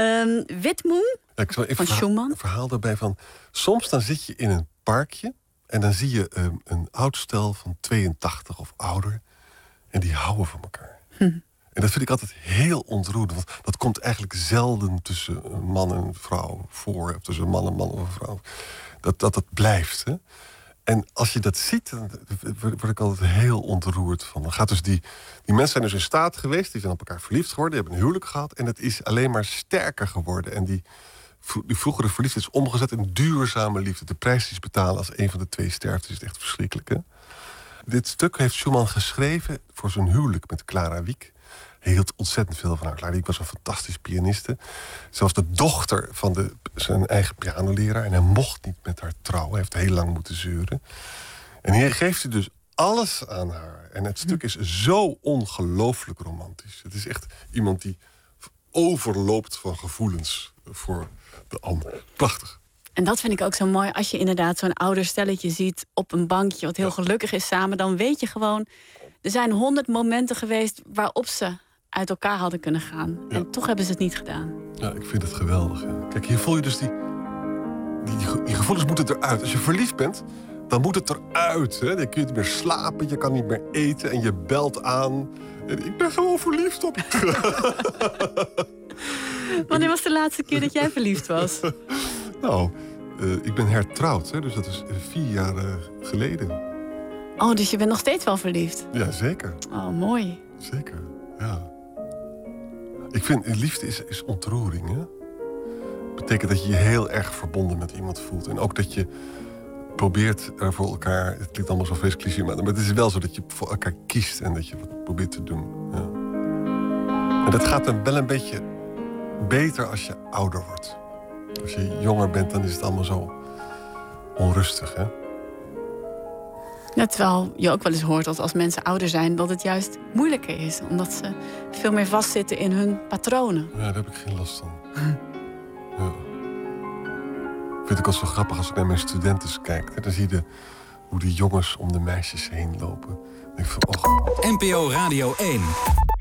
Witmoen van Schumann. Een verhaal daarbij van... soms dan zit je in een parkje... en dan zie je een oud stel van 82 of ouder... en die houden van elkaar. En dat vind ik altijd heel ontroerend. Want dat komt eigenlijk zelden tussen een man en een vrouw voor. Of tussen een man of een vrouw. Dat blijft, hè? En als je dat ziet, dan word ik altijd heel ontroerd van. Dan gaat dus die mensen zijn dus in staat geweest... die zijn op elkaar verliefd geworden, die hebben een huwelijk gehad... en het is alleen maar sterker geworden. En die vroegere verliefdheid is omgezet in duurzame liefde. De prijs die ze betalen als een van de twee sterft is echt verschrikkelijk, hè? Dit stuk heeft Schumann geschreven voor zijn huwelijk met Clara Wieck. Hij hield ontzettend veel van haar. Clara Wieck was een fantastisch pianiste. Ze was de dochter van zijn eigen pianoleraar... en hij mocht niet met haar trouwen. Hij heeft heel lang moeten zeuren. En hier geeft hij dus alles aan haar. En het stuk is zo ongelooflijk romantisch. Het is echt iemand die overloopt van gevoelens voor de ander. Prachtig. En dat vind ik ook zo mooi. Als je inderdaad zo'n ouder stelletje ziet op een bankje... wat heel gelukkig is samen, dan weet je gewoon... er zijn 100 momenten geweest waarop ze uit elkaar hadden kunnen gaan. Ja. En toch hebben ze het niet gedaan. Ja, ik vind het geweldig. Ja. Kijk, hier voel je dus die gevoelens moeten eruit. Als je verliefd bent, dan moet het eruit. Hè? Dan kun je niet meer slapen, je kan niet meer eten... en je belt aan. En ik ben gewoon verliefd op je. Wanneer was de laatste keer dat jij verliefd was? Nou, ik ben hertrouwd, hè, dus dat is 4 jaar geleden. Oh, dus je bent nog steeds wel verliefd? Ja, zeker. Oh, mooi. Zeker, ja. Ik vind, liefde is ontroering, hè? Betekent dat je je heel erg verbonden met iemand voelt. En ook dat je probeert er voor elkaar... Het klinkt allemaal zo feest cliché, maar het is wel zo dat je voor elkaar kiest... en dat je wat probeert te doen. Ja. En dat gaat dan wel een beetje beter als je ouder wordt. Als je jonger bent, dan is het allemaal zo onrustig, hè? Ja, terwijl je ook wel eens hoort dat als mensen ouder zijn... dat het juist moeilijker is. Omdat ze veel meer vastzitten in hun patronen. Ja, daar heb ik geen last van. Ja. Vind ik al zo grappig als ik naar mijn studenten kijk. Hè? Dan zie je hoe die jongens om de meisjes heen lopen. En ik van, NPO Radio 1.